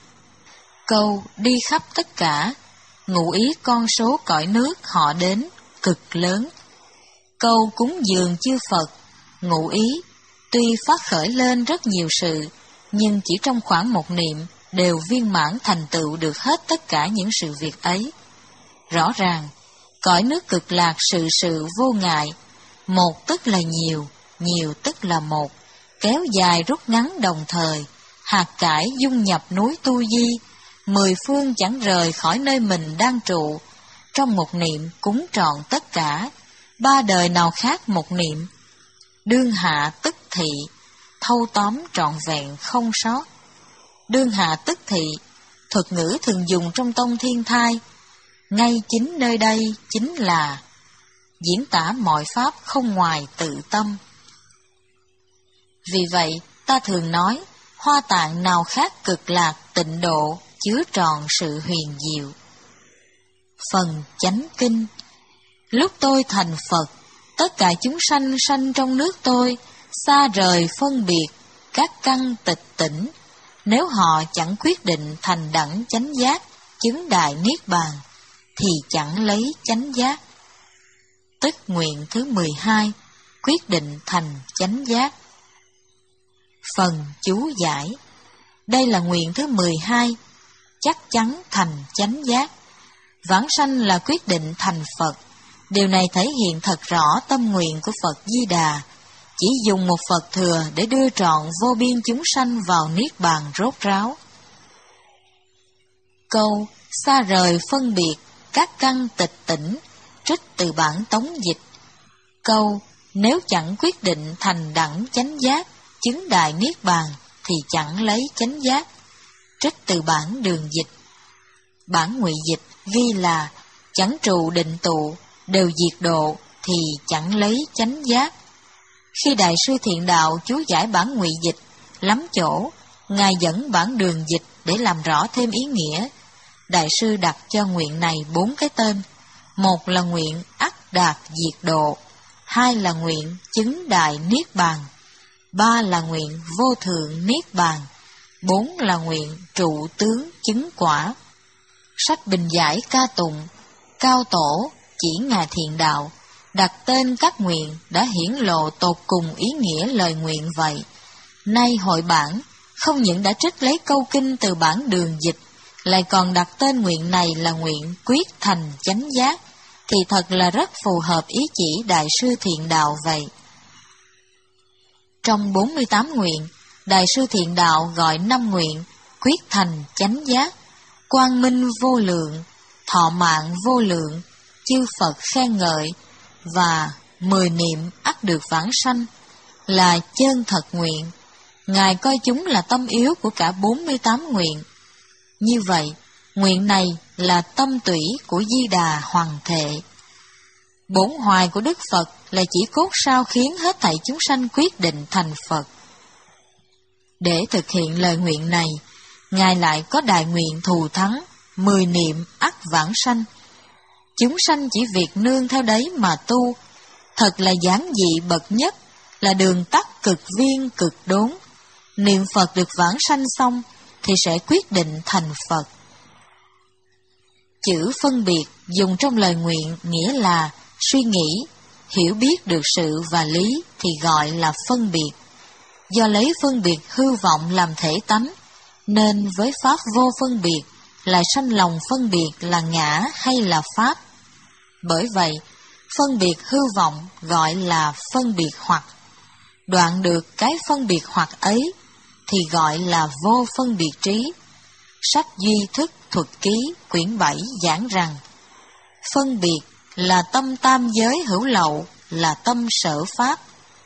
Câu đi khắp tất cả ngụ ý con số cõi nước họ đến cực lớn. Câu cúng dường chư Phật ngụ ý tuy phát khởi lên rất nhiều sự, nhưng chỉ trong khoảng một niệm đều viên mãn thành tựu được hết tất cả những sự việc ấy. Rõ ràng, cõi nước cực lạc sự sự vô ngại, một tức là nhiều, nhiều tức là một, kéo dài rút ngắn đồng thời, hạt cải dung nhập núi Tu Di, mười phương chẳng rời khỏi nơi mình đang trụ, trong một niệm cúng trọn tất cả, ba đời nào khác một niệm, đương hạ tức thị, thâu tóm trọn vẹn không sót. Đương hạ tức thị, thuật ngữ thường dùng trong tông Thiên Thai, ngay chính nơi đây chính là diễn tả mọi pháp không ngoài tự tâm. Vì vậy, ta thường nói, Hoa Tạng nào khác cực lạc tịnh độ, chứa tròn sự huyền diệu. Phần chánh kinh. Lúc tôi thành Phật, tất cả chúng sanh sanh trong nước tôi, xa rời phân biệt, các căn tịch tỉnh, nếu họ chẳng quyết định thành đẳng chánh giác, chứng đại niết bàn, thì chẳng lấy chánh giác. Tức nguyện thứ mười hai, quyết định thành chánh giác. Phần chú giải. Đây là nguyện thứ mười hai, chắc chắn thành chánh giác. Vãng sanh là quyết định thành Phật. Điều này thể hiện thật rõ tâm nguyện của Phật Di Đà, chỉ dùng một Phật thừa để đưa trọn vô biên chúng sanh vào niết bàn rốt ráo. Câu xa rời phân biệt, các căn tịch tỉnh, trích từ bản Tống dịch. Câu nếu chẳng quyết định thành đẳng chánh giác, chứng đại niết bàn, thì chẳng lấy chánh giác, trích từ bản Đường dịch. Bản Ngụy dịch ghi là chẳng trụ định tụ, đều diệt độ, thì chẳng lấy chánh giác. Khi Đại sư Thiện Đạo chú giải bản Ngụy dịch, lắm chỗ, Ngài dẫn bản Đường dịch để làm rõ thêm ý nghĩa. Đại sư đặt cho nguyện này bốn cái tên. Một là nguyện ắt đạt diệt độ, hai là nguyện chứng đại niết bàn, ba là nguyện vô thượng niết bàn, bốn là nguyện trụ tướng chứng quả. Sách bình giải ca tụng, Cao Tổ chỉ Ngài Thiện Đạo, đặt tên các nguyện đã hiển lộ tột cùng ý nghĩa lời nguyện vậy. Nay hội bản không những đã trích lấy câu kinh từ bản Đường dịch, lại còn đặt tên nguyện này là nguyện quyết thành chánh giác, thì thật là rất phù hợp ý chỉ Đại sư Thiện Đạo vậy. Trong bốn mươi tám nguyện, Đại sư Thiện Đạo gọi năm nguyện quyết thành chánh giác, quang minh vô lượng, thọ mạng vô lượng, chư Phật khen ngợi và mười niệm ắt được vãng sanh là chân thật nguyện. Ngài coi chúng là tâm yếu của cả bốn mươi tám nguyện. Như vậy, nguyện này là tâm tủy của Di Đà Hoàng Thệ. Bổn hoài của Đức Phật là chỉ cốt sao khiến hết thảy chúng sanh quyết định thành Phật. Để thực hiện lời nguyện này, Ngài lại có đại nguyện thù thắng, mười niệm ắt vãng sanh. Chúng sanh chỉ việc nương theo đấy mà tu, thật là giản dị bậc nhất, là đường tắt cực viên cực đốn. Niệm Phật được vãng sanh xong, thì sẽ quyết định thành Phật. Chữ phân biệt dùng trong lời nguyện nghĩa là suy nghĩ, hiểu biết được sự và lý thì gọi là phân biệt. Do lấy phân biệt hư vọng làm thể tánh, nên với pháp vô phân biệt lại sanh lòng phân biệt là ngã hay là pháp. Bởi vậy, phân biệt hư vọng gọi là phân biệt hoặc. Đoạn được cái phân biệt hoặc ấy thì gọi là vô phân biệt trí. Sách Duy Thức Thuật Ký quyển bảy giảng rằng, phân biệt là tâm tam giới hữu lậu, là tâm sở pháp.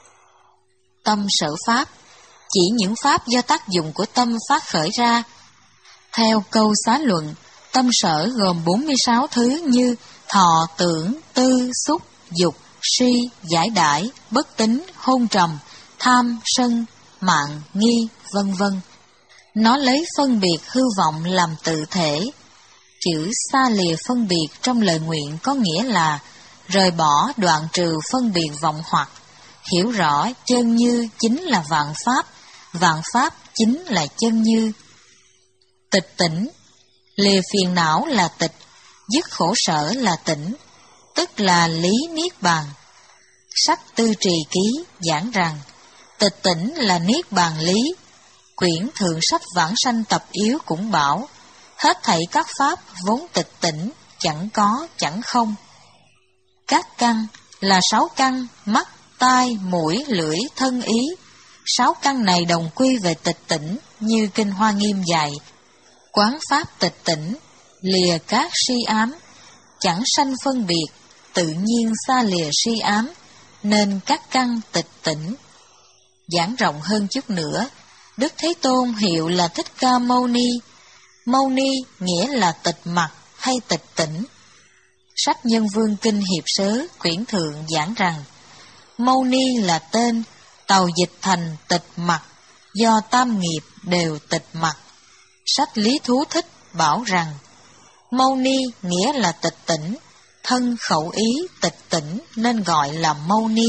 Tâm sở pháp chỉ những pháp do tác dụng của tâm phát khởi ra. Theo câu xá luận, tâm sở gồm bốn mươi sáu thứ như thọ, tưởng, tư, xúc, dục, si, giải đãi, bất tín, hôn trầm, tham, sân, mạng, nghi, vân vân. Nó lấy phân biệt hư vọng làm tự thể. Chữ xa lìa phân biệt trong lời nguyện có nghĩa là rời bỏ, đoạn trừ phân biệt vọng hoặc, hiểu rõ chân như chính là vạn pháp, vạn pháp chính là chân như. Tịch tỉnh, lìa phiền não là tịch, dứt khổ sở là tỉnh, tức là lý niết bàn. Sách Tư Trì Ký giảng rằng, tịch tỉnh là niết bàn lý. Quyển Thượng Sách Vãng Sanh Tập Yếu cũng bảo, hết thảy các pháp vốn tịch tỉnh, chẳng có, chẳng không. Các căn là sáu căn, mắt, tai, mũi, lưỡi, thân ý. Sáu căn này đồng quy về tịch tỉnh, như Kinh Hoa Nghiêm dạy. Quán pháp tịch tỉnh, lìa các si ám, chẳng sanh phân biệt, tự nhiên xa lìa si ám, nên các căn tịch tỉnh. Giảng rộng hơn chút nữa, Đức Thế Tôn hiệu là Thích Ca Mâu Ni. Mâu Ni nghĩa là tịch mặc hay tịch tỉnh. Sách Nhân Vương Kinh Hiệp Sớ quyển thượng giảng rằng, Mâu Ni là tên, tàu dịch thành tịch mặc, do tam nghiệp đều tịch mặc. Sách Lý Thú Thích bảo rằng, Mâu Ni nghĩa là tịch tỉnh, thân khẩu ý tịch tỉnh nên gọi là Mâu Ni.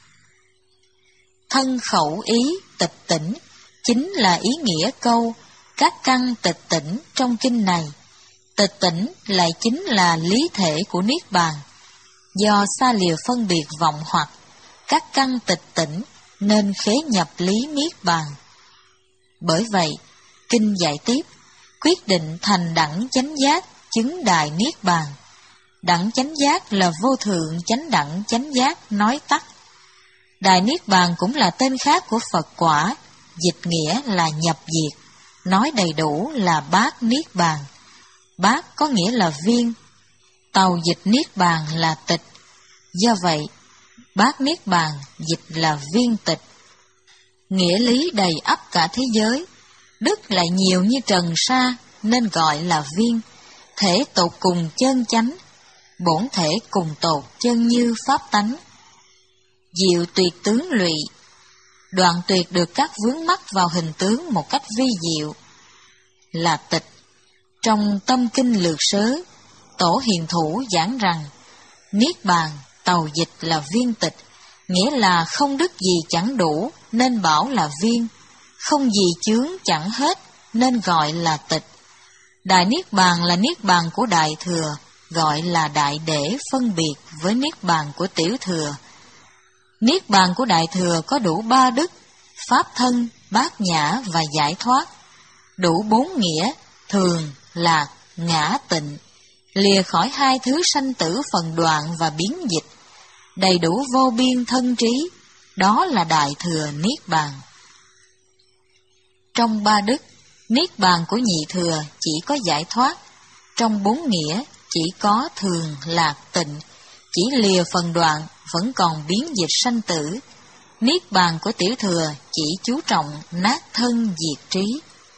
Thân khẩu ý tịch tỉnh chính là ý nghĩa câu các căn tịch tỉnh trong kinh này. Tịch tỉnh lại chính là lý thể của niết bàn. Do xa lìa phân biệt vọng hoặc, các căn tịch tỉnh nên khế nhập lý niết bàn. Bởi vậy, kinh dạy tiếp, quyết định thành đẳng chánh giác, chứng đại niết bàn. Đẳng chánh giác là vô thượng chánh đẳng chánh giác nói tắt. Đại niết bàn cũng là tên khác của Phật quả, dịch nghĩa là nhập diệt, nói đầy đủ là bát niết bàn. Bát có nghĩa là viên, tàu dịch niết bàn là tịch. Do vậy, bát niết bàn dịch là viên tịch. Nghĩa lý đầy ắp cả thế giới, đức lại nhiều như trần sa nên gọi là viên. Thể tột cùng chân chánh, bổn thể cùng tột chân như pháp tánh. Diệu tuyệt tướng lụy, đoạn tuyệt được các vướng mắc vào hình tướng một cách vi diệu, là tịch. Trong Tâm Kinh Lược Sớ, Tổ Hiền Thủ giảng rằng, niết bàn tàu dịch là viên tịch, nghĩa là không đức gì chẳng đủ nên bảo là viên, không gì chướng chẳng hết nên gọi là tịch. Đại niết bàn là niết bàn của Đại Thừa, gọi là đại để phân biệt với niết bàn của Tiểu Thừa. Niết bàn của Đại Thừa có đủ ba đức, pháp thân, bát nhã và giải thoát, đủ bốn nghĩa, thường, lạc, ngã, tịnh, lìa khỏi hai thứ sanh tử phần đoạn và biến dịch, đầy đủ vô biên thân trí, đó là Đại Thừa Niết Bàn. Trong ba đức, Niết Bàn của Nhị Thừa chỉ có giải thoát, trong bốn nghĩa chỉ có thường, lạc, tịnh, chỉ lìa phần đoạn vẫn còn biến dịch sanh tử. Niết Bàn của Tiểu Thừa chỉ chú trọng nát thân diệt trí.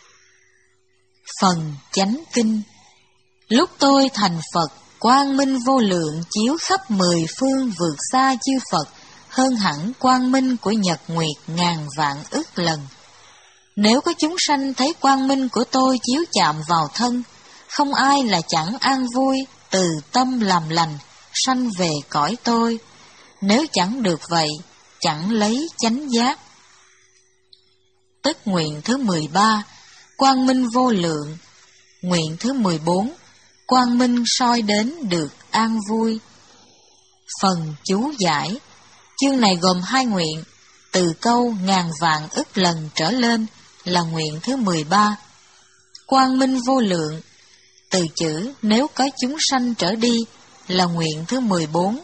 Phần Chánh Kinh. Lúc tôi thành Phật, quang minh vô lượng chiếu khắp mười phương, vượt xa chư Phật, hơn hẳn quang minh của nhật nguyệt ngàn vạn ức lần. Nếu có chúng sanh thấy quang minh của tôi chiếu chạm vào thân, không ai là chẳng an vui, từ tâm làm lành, sanh về cõi tôi. Nếu chẳng được vậy, chẳng lấy chánh giác. Tức nguyện thứ mười ba, quang minh vô lượng. Nguyện thứ mười bốn, quang minh soi đến được an vui. Phần chú giải. Chương này gồm hai nguyện, từ câu ngàn vạn ức lần trở lên là nguyện thứ mười ba. Quang minh vô lượng, từ chữ nếu có chúng sanh trở đi là nguyện thứ mười bốn.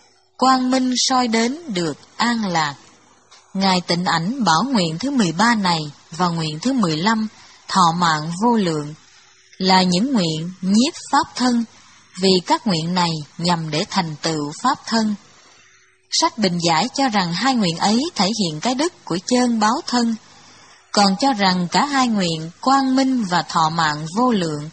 Quang minh soi đến được an lạc. Ngài Tịnh Ảnh bảo nguyện thứ mười ba này và nguyện thứ mười lăm, thọ mạng vô lượng, là những nguyện nhiếp pháp thân, vì các nguyện này nhằm để thành tựu pháp thân. Sách Bình Giải cho rằng hai nguyện ấy thể hiện cái đức của chơn báo thân, còn cho rằng cả hai nguyện quang minh và thọ mạng vô lượng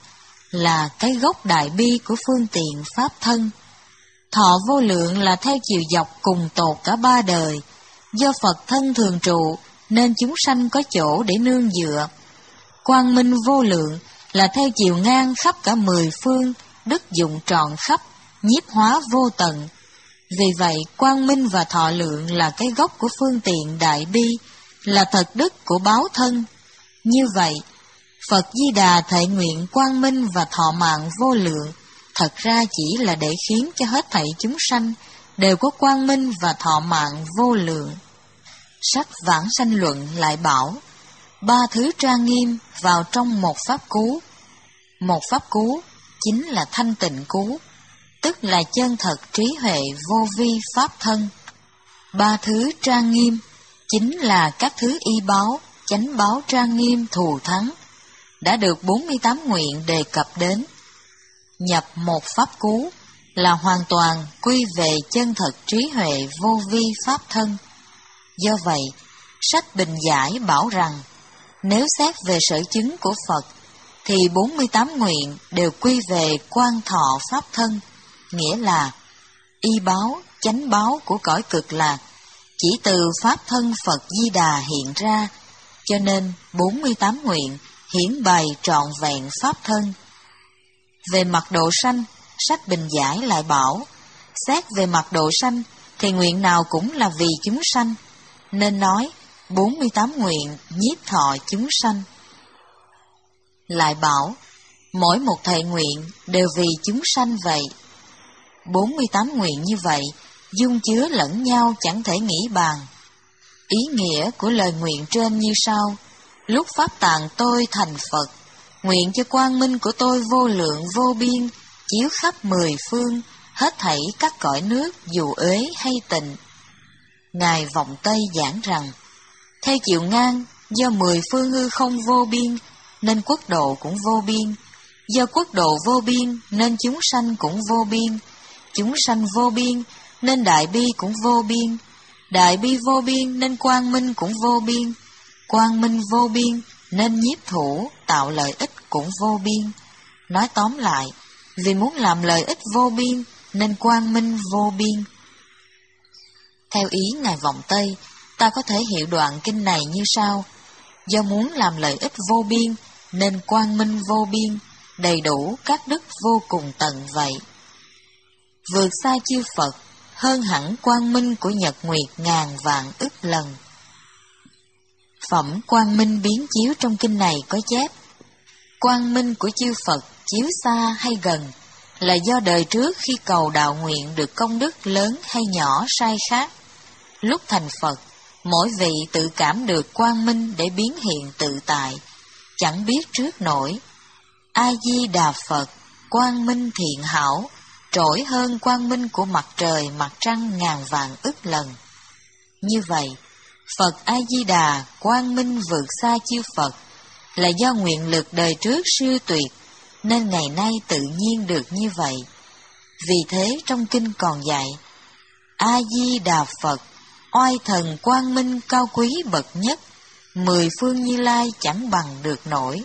là cái gốc đại bi của phương tiện pháp thân. Thọ vô lượng là theo chiều dọc cùng tột cả ba đời, do Phật thân thường trụ nên chúng sanh có chỗ để nương dựa. Quang minh vô lượng là theo chiều ngang khắp cả mười phương, đức dụng trọn khắp, nhiếp hóa vô tận. Vì vậy, quang minh và thọ lượng là cái gốc của phương tiện đại bi, là thật đức của báo thân. Như vậy, Phật Di Đà thệ nguyện quang minh và thọ mạng vô lượng, thật ra chỉ là để khiến cho hết thảy chúng sanh đều có quang minh và thọ mạng vô lượng. Sách Vãng Sanh Luận lại bảo, ba thứ trang nghiêm vào trong một pháp cú. Một pháp cú chính là thanh tịnh cú, tức là chân thật trí huệ vô vi pháp thân. Ba thứ trang nghiêm chính là các thứ y báo, chánh báo trang nghiêm thù thắng, đã được bốn mươi tám nguyện đề cập đến. Nhập một pháp cú là hoàn toàn quy về chân thật trí huệ vô vi pháp thân. Do vậy, sách Bình Giải bảo rằng, nếu xét về sở chứng của Phật, thì bốn mươi tám nguyện đều quy về quan thọ pháp thân, nghĩa là y báo, chánh báo của cõi cực lạc, chỉ từ pháp thân Phật Di Đà hiện ra, cho nên bốn mươi tám nguyện hiển bày trọn vẹn pháp thân. Về mặt độ sanh, sách Bình Giải lại bảo, xét về mặt độ sanh thì nguyện nào cũng là vì chúng sanh, nên nói bốn mươi tám nguyện nhiếp thọ chúng sanh. Lại bảo, mỗi một thệ nguyện đều vì chúng sanh vậy. bốn mươi tám nguyện như vậy, dung chứa lẫn nhau chẳng thể nghĩ bàn. Ý nghĩa của lời nguyện trên như sau: lúc pháp tạng tôi thành Phật, nguyện cho quang minh của tôi vô lượng vô biên, chiếu khắp mười phương, hết thảy các cõi nước dù uế hay tịnh. Ngài Vọng Tây giảng rằng, theo chiều ngang, do mười phương hư không vô biên, nên quốc độ cũng vô biên. Do quốc độ vô biên, nên chúng sanh cũng vô biên. Chúng sanh vô biên, nên đại bi cũng vô biên. Đại bi vô biên, nên quang minh cũng vô biên. Quang minh vô biên, nên nhiếp thủ, tạo lợi ích cũng vô biên. Nói tóm lại, vì muốn làm lợi ích vô biên, nên quang minh vô biên. Theo ý Ngài Vọng Tây, ta có thể hiểu đoạn kinh này như sau: do muốn làm lợi ích vô biên, nên quang minh vô biên, đầy đủ các đức vô cùng tận vậy. Vượt xa chư Phật, hơn hẳn quang minh của nhật nguyệt ngàn vạn ức lần. Phẩm quang minh biến chiếu trong kinh này có chép, quang minh của chư Phật chiếu xa hay gần, là do đời trước khi cầu đạo nguyện được công đức lớn hay nhỏ sai khác. Lúc thành Phật, mỗi vị tự cảm được quang minh để biến hiện tự tại, chẳng biết trước nổi. A-di-đà Phật, quang minh thiện hảo, trỗi hơn quang minh của mặt trời mặt trăng ngàn vạn ức lần. Như vậy, Phật A-di-đà quang minh vượt xa chư Phật, là do nguyện lực đời trước siêu tuyệt, nên ngày nay tự nhiên được như vậy. Vì thế trong kinh còn dạy, A-di-đà Phật, oai thần quang minh cao quý bậc nhất, mười phương Như Lai chẳng bằng được nổi.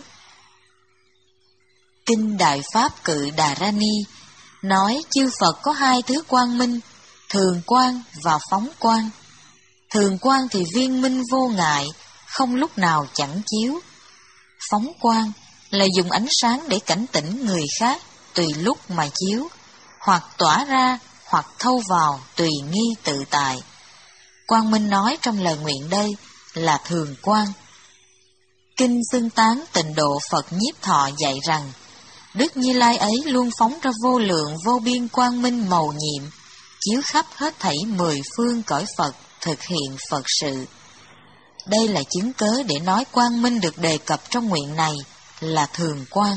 Kinh Đại Pháp Cự Đà Ra Ni nói chư Phật có hai thứ quang minh, thường quang và phóng quang. Thường quang thì viên minh vô ngại, không lúc nào chẳng chiếu. Phóng quang là dùng ánh sáng để cảnh tỉnh người khác, tùy lúc mà chiếu, hoặc tỏa ra, hoặc thâu vào, tùy nghi tự tại. Quang Minh nói trong lời nguyện đây là thường quang. Kinh Xưng Tán Tịnh Độ Phật Nhiếp Thọ dạy rằng, Đức Như Lai ấy luôn phóng ra vô lượng vô biên quang minh màu nhiệm, chiếu khắp hết thảy mười phương cõi Phật thực hiện Phật sự. Đây là chứng cớ để nói quang minh được đề cập trong nguyện này là thường quang.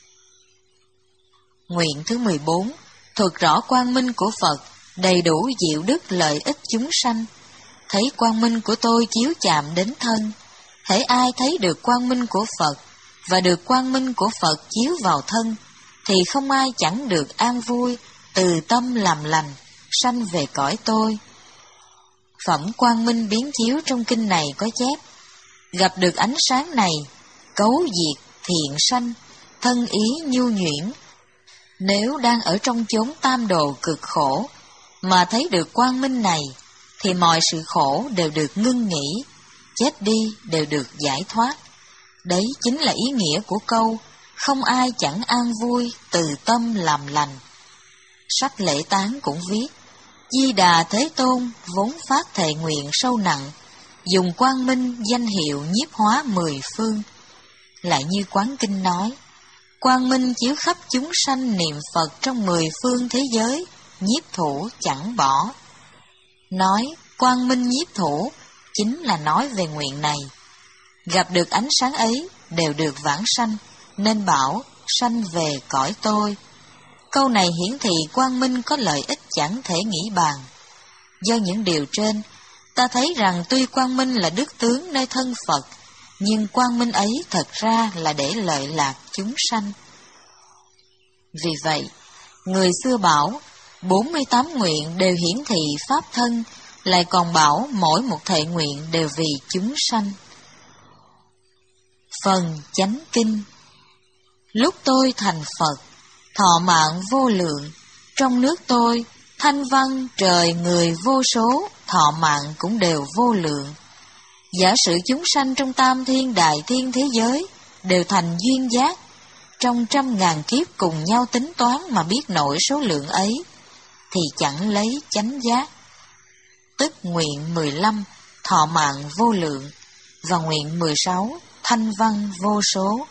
Nguyện thứ mười bốn, thuật rõ quang minh của Phật, đầy đủ diệu đức lợi ích chúng sanh. Thấy quang minh của tôi chiếu chạm đến thân, hễ ai thấy được quang minh của Phật và được quang minh của Phật chiếu vào thân, thì không ai chẳng được an vui, từ tâm làm lành, sanh về cõi tôi. Phẩm quang minh biến chiếu trong kinh này có chép: gặp được ánh sáng này, cấu diệt, thiện sanh, thân ý nhu nhuyễn. Nếu đang ở trong chốn tam đồ cực khổ, mà thấy được quang minh này, thì mọi sự khổ đều được ngưng nghỉ, chết đi đều được giải thoát. Đấy chính là ý nghĩa của câu không ai chẳng an vui, từ tâm làm lành. Sách Lễ Tán cũng viết: Di Đà Thế Tôn vốn phát thệ nguyện sâu nặng, dùng quang minh danh hiệu nhiếp hóa mười phương. Lại như Quán Kinh nói: quang minh chiếu khắp chúng sanh niệm Phật trong mười phương thế giới, nhiếp thủ chẳng bỏ. Nói quang minh nhiếp thủ chính là nói về nguyện này. Gặp được ánh sáng ấy đều được vãng sanh, nên bảo sanh về cõi tôi. Câu này hiển thị quang minh có lợi ích chẳng thể nghĩ bàn. Do những điều trên, ta thấy rằng tuy quang minh là đức tướng nơi thân Phật, nhưng quang minh ấy thật ra là để lợi lạc chúng sanh. Vì vậy, người xưa bảo bốn mươi tám nguyện đều hiển thị pháp thân, lại còn bảo mỗi một thệ nguyện đều vì chúng sanh. Phần Chánh Kinh. Lúc tôi thành Phật, thọ mạng vô lượng, trong nước tôi, thanh văn trời người vô số, thọ mạng cũng đều vô lượng. Giả sử chúng sanh trong tam thiên đại thiên thế giới đều thành duyên giác, trong trăm ngàn kiếp cùng nhau tính toán mà biết nổi số lượng ấy, thì chẳng lấy chánh giác. Tức nguyện mười lăm, thọ mạng vô lượng, và nguyện mười sáu, thanh văn vô số.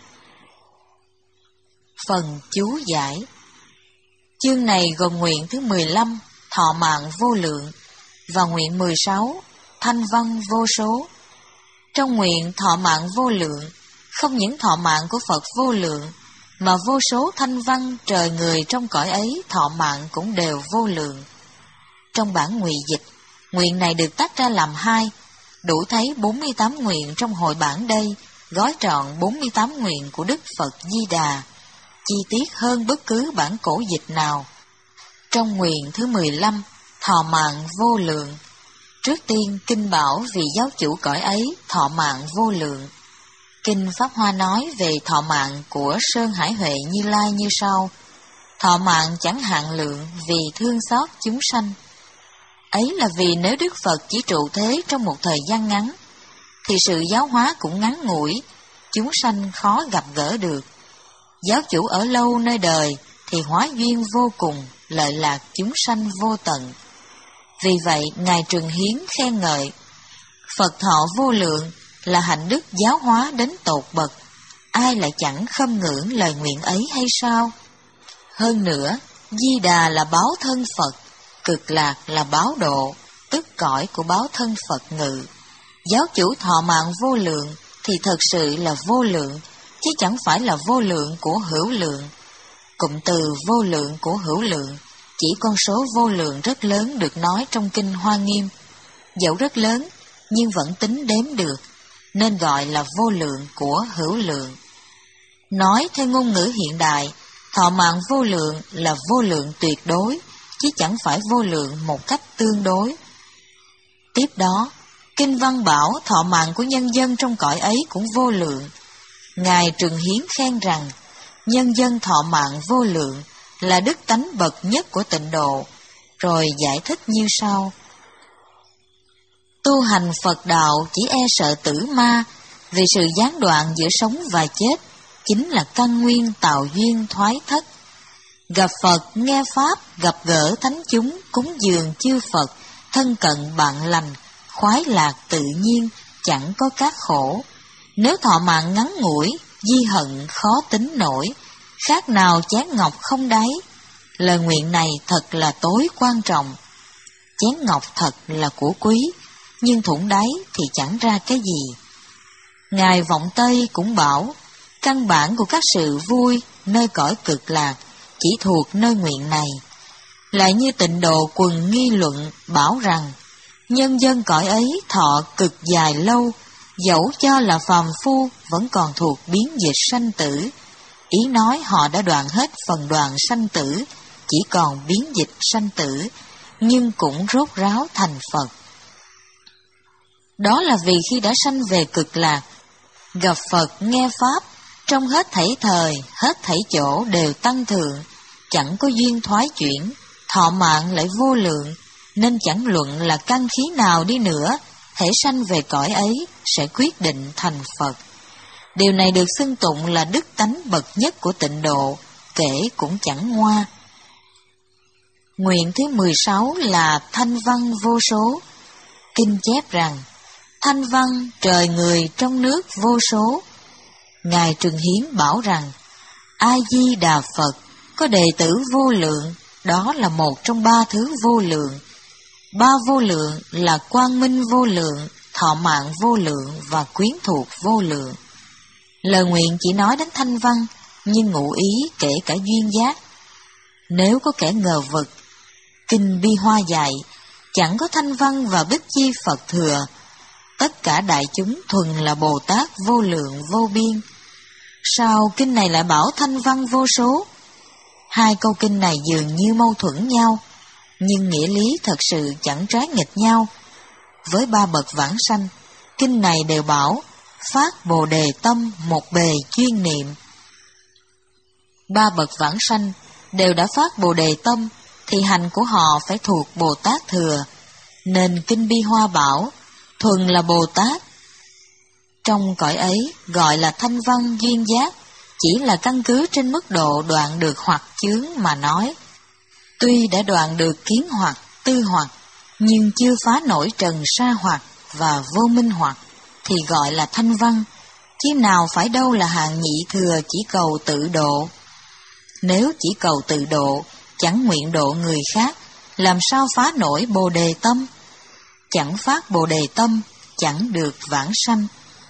Phần chú giải. Chương này gồm nguyện thứ mười lăm, thọ mạng vô lượng, và nguyện mười sáu, thanh văn vô số. Trong nguyện thọ mạng vô lượng, không những thọ mạng của Phật vô lượng, mà vô số thanh văn trời người trong cõi ấy thọ mạng cũng đều vô lượng. Trong bản ngụy dịch, nguyện này được tách ra làm hai, đủ thấy bốn mươi tám nguyện trong hội bản đây, gói trọn bốn mươi tám nguyện của Đức Phật Di Đà, chi tiết hơn bất cứ bản cổ dịch nào. Trong nguyện thứ mười lăm, thọ mạng vô lượng, trước tiên kinh bảo vì giáo chủ cõi ấy thọ mạng vô lượng. Kinh Pháp Hoa nói về thọ mạng của Sơn Hải Huệ Như Lai như sau: thọ mạng chẳng hạn lượng vì thương xót chúng sanh. Ấy là vì nếu Đức Phật chỉ trụ thế trong một thời gian ngắn, thì sự giáo hóa cũng ngắn ngủi, chúng sanh khó gặp gỡ được. Giáo chủ ở lâu nơi đời thì hóa duyên vô cùng, lợi lạc chúng sanh vô tận. Vì vậy, Ngài Trường Hiến khen ngợi: Phật thọ vô lượng là hạnh đức giáo hóa đến tột bậc, ai lại chẳng khâm ngưỡng lời nguyện ấy hay sao? Hơn nữa, Di Đà là báo thân Phật, Cực Lạc là báo độ, tức cõi của báo thân Phật ngự. Giáo chủ thọ mạng vô lượng thì thật sự là vô lượng, chứ chẳng phải là vô lượng của hữu lượng. Cụm từ vô lượng của hữu lượng chỉ con số vô lượng rất lớn được nói trong kinh Hoa Nghiêm. Dẫu rất lớn, nhưng vẫn tính đếm được, nên gọi là vô lượng của hữu lượng. Nói theo ngôn ngữ hiện đại, thọ mạng vô lượng là vô lượng tuyệt đối, chứ chẳng phải vô lượng một cách tương đối. Tiếp đó, kinh văn bảo thọ mạng của nhân dân trong cõi ấy cũng vô lượng. Ngài Trường Hiến khen rằng, nhân dân thọ mạng vô lượng là đức tánh bậc nhất của tịnh độ, rồi giải thích như sau: tu hành Phật đạo chỉ e sợ tử ma, vì sự gián đoạn giữa sống và chết chính là căn nguyên tạo duyên thoái thất. Gặp Phật nghe Pháp, gặp gỡ thánh chúng, cúng dường chư Phật, thân cận bạn lành, khoái lạc tự nhiên, chẳng có các khổ. Nếu thọ mạng ngắn ngủi, di hận khó tính nổi, khác nào chén ngọc không đáy. Lời nguyện này thật là tối quan trọng, chén ngọc thật là của quý, nhưng thủng đáy thì chẳng ra cái gì. Ngài Vọng Tây cũng bảo, căn bản của các sự vui nơi cõi cực lạc chỉ thuộc nơi nguyện này. Lại như Tịnh Độ Quần nghi luận bảo rằng, nhân dân cõi ấy thọ cực dài lâu, dẫu cho là phàm phu vẫn còn thuộc biến dịch sanh tử. Ý nói họ đã đoạn hết phần đoạn sanh tử, chỉ còn biến dịch sanh tử, nhưng cũng rốt ráo thành Phật. Đó là vì khi đã sanh về cực lạc, gặp Phật nghe Pháp, trong hết thảy thời, hết thảy chỗ đều tăng thượng, chẳng có duyên thoái chuyển, thọ mạng lại vô lượng, nên chẳng luận là căn khí nào đi nữa, hễ sanh về cõi ấy sẽ quyết định thành Phật. Điều này được xưng tụng là đức tánh bậc nhất của Tịnh Độ, kể cũng chẳng ngoa. Nguyện thứ mười sáu là thanh văn vô số. Kinh chép rằng, thanh văn trời người trong nước vô số. Ngài Trường Hiến bảo rằng, A-di-đà Phật có đệ tử vô lượng, đó là một trong ba thứ vô lượng. Ba vô lượng là quang minh vô lượng, thọ mạng vô lượng và quyến thuộc vô lượng. Lời nguyện chỉ nói đến thanh văn, nhưng ngụ ý kể cả duyên giác. Nếu có kẻ ngờ vực, Kinh Bi Hoa dạy, chẳng có thanh văn và bích chi Phật thừa. Tất cả đại chúng thuần là Bồ Tát vô lượng vô biên. Sao kinh này lại bảo thanh văn vô số? Hai câu kinh này dường như mâu thuẫn nhau, nhưng nghĩa lý thật sự chẳng trái nghịch nhau. Với ba bậc vãng sanh, kinh này đều bảo phát Bồ Đề tâm một bề chuyên niệm. Ba bậc vãng sanh đều đã phát Bồ Đề tâm, thì hành của họ phải thuộc Bồ Tát thừa, nên Kinh Bi Hoa bảo thuần là Bồ Tát. Trong cõi ấy gọi là thanh văn duyên giác, chỉ là căn cứ trên mức độ đoạn được hoặc chướng mà nói. Tuy đã đoạn được kiến hoặc, tư hoặc, nhưng chưa phá nổi trần sa hoặc và vô minh hoặc, thì gọi là thanh văn, chứ nào phải đâu là hạng nhị thừa chỉ cầu tự độ. Nếu chỉ cầu tự độ, chẳng nguyện độ người khác, làm sao phá nổi Bồ Đề tâm? Chẳng phát Bồ Đề tâm, chẳng được vãng sanh.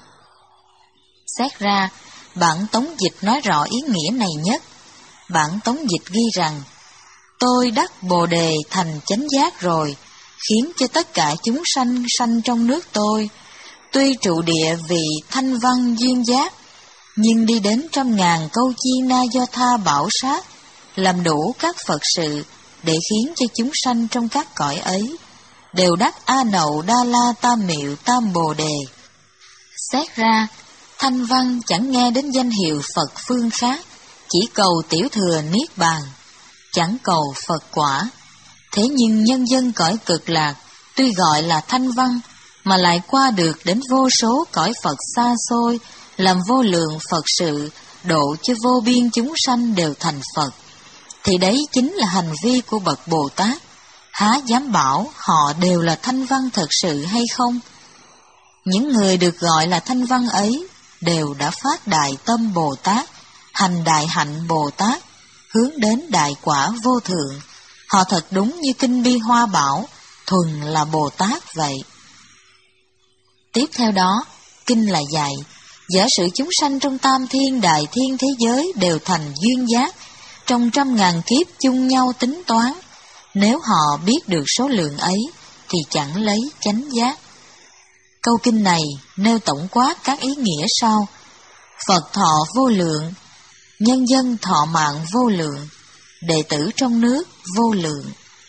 Xét ra, bản tống dịch nói rõ ý nghĩa này nhất. Bản tống dịch ghi rằng, tôi đắc Bồ Đề thành chánh giác rồi, khiến cho tất cả chúng sanh sanh trong nước tôi. Tuy trụ địa vì thanh văn duyên giác, nhưng đi đến trăm ngàn câu chi na do tha bảo sát, làm đủ các Phật sự, để khiến cho chúng sanh trong các cõi ấy đều đắc A Nậu Đa La Tam Miệu Tam Bồ Đề. Xét ra, thanh văn chẳng nghe đến danh hiệu Phật phương khác, chỉ cầu tiểu thừa niết bàn, chẳng cầu Phật quả. Thế nhưng nhân dân cõi cực lạc tuy gọi là thanh văn, mà lại qua được đến vô số cõi Phật xa xôi, làm vô lượng Phật sự, độ cho vô biên chúng sanh đều thành Phật, thì đấy chính là hành vi của bậc Bồ Tát. Há dám bảo họ đều là thanh văn thật sự hay không? Những người được gọi là thanh văn ấy đều đã phát đại tâm Bồ Tát, hành đại hạnh Bồ Tát, hướng đến đại quả vô thượng. Họ thật đúng như Kinh Bi Hoa bảo, thuần là Bồ Tát vậy. Tiếp theo đó, Kinh là dạy, giả sử chúng sanh trong tam thiên đại thiên thế giới đều thành duyên giác, trong trăm ngàn kiếp chung nhau tính toán, nếu họ biết được số lượng ấy, thì chẳng lấy chánh giác. Câu kinh này nêu tổng quát các ý nghĩa sau: Phật thọ vô lượng, nhân dân thọ mạng vô lượng, đệ tử trong nước vô lượng.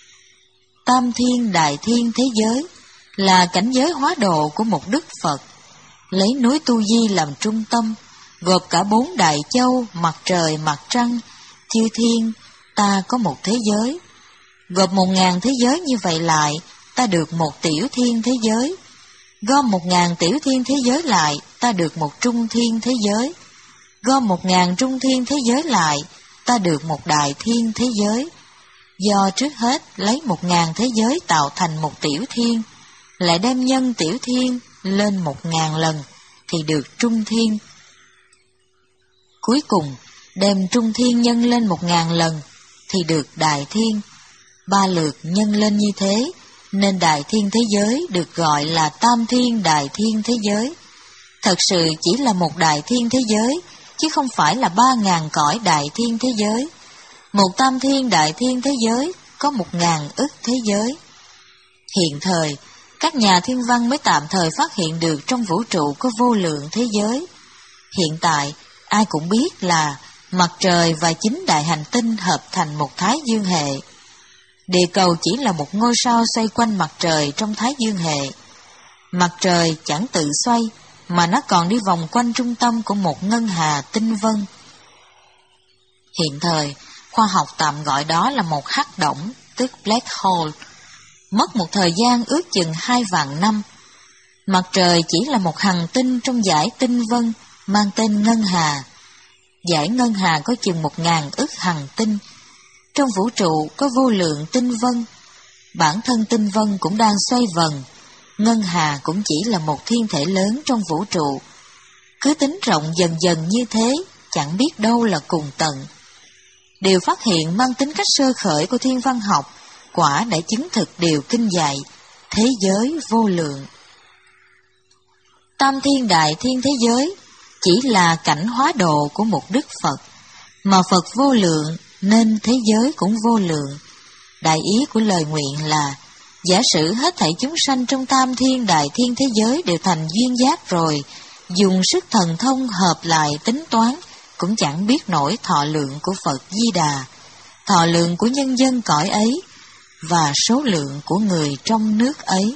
Tam thiên đại thiên thế giới là cảnh giới hóa độ của một đức Phật, lấy núi Tu Di làm trung tâm, gộp cả bốn đại châu, mặt trời, mặt trăng, chư thiên, ta có một thế giới. Gộp một ngàn thế giới như vậy lại, ta được một tiểu thiên thế giới. Gom một ngàn tiểu thiên thế giới lại, ta được một trung thiên thế giới. Gom một ngàn trung thiên thế giới lại, ta được một đại thiên thế giới. Do trước hết lấy một ngàn thế giới tạo thành một tiểu thiên, lại đem nhân tiểu thiên lên một ngàn lần, thì được trung thiên. Cuối cùng, đem trung thiên nhân lên một ngàn lần, thì được đại thiên. Ba lượt nhân lên như thế, nên đại thiên thế giới được gọi là tam thiên đại thiên thế giới. Thật sự chỉ là một đại thiên thế giới, chứ không phải là ba ngàn cõi đại thiên thế giới. Một tam thiên đại thiên thế giới có một ngàn ức thế giới. Hiện thời, các nhà thiên văn mới tạm thời phát hiện được trong vũ trụ có vô lượng thế giới. Hiện tại, ai cũng biết là mặt trời và chín đại hành tinh hợp thành một thái dương hệ. Địa cầu chỉ là một ngôi sao xoay quanh mặt trời trong thái dương hệ. Mặt trời chẳng tự xoay, mà nó còn đi vòng quanh trung tâm của một ngân hà tinh vân. Hiện thời, khoa học tạm gọi đó là một hắc đổng, tức black hole. Mất một thời gian ước chừng hai vạn năm. Mặt trời chỉ là một hành tinh trong dải tinh vân mang tên ngân hà. Dải ngân hà có chừng một ngàn ức hành tinh. Trong vũ trụ có vô lượng tinh vân. Bản thân tinh vân cũng đang xoay vần. Ngân hà cũng chỉ là một thiên thể lớn trong vũ trụ. Cứ tính rộng dần dần như thế, chẳng biết đâu là cùng tận. Điều phát hiện mang tính cách sơ khởi của thiên văn học quả đã chứng thực điều kinh dạy, thế giới vô lượng. Tam thiên đại thiên thế giới chỉ là cảnh hóa độ của một Đức Phật, mà Phật vô lượng nên thế giới cũng vô lượng. Đại ý của lời nguyện là, giả sử hết thảy chúng sanh trong tam thiên đại thiên thế giới đều thành duyên giác rồi, dùng sức thần thông hợp lại tính toán, cũng chẳng biết nổi thọ lượng của Phật Di Đà, thọ lượng của nhân dân cõi ấy, và số lượng của người trong nước ấy.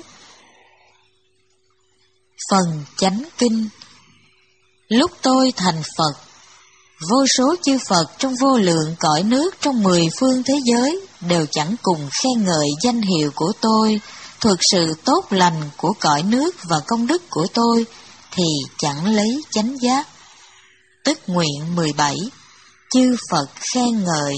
Phần Chánh Kinh. Lúc tôi thành Phật, vô số chư Phật trong vô lượng cõi nước trong mười phương thế giới đều chẳng cùng khen ngợi danh hiệu của tôi, thuật sự tốt lành của cõi nước và công đức của tôi, thì chẳng lấy chánh giác. Tức nguyện mười bảy, chư Phật khen ngợi.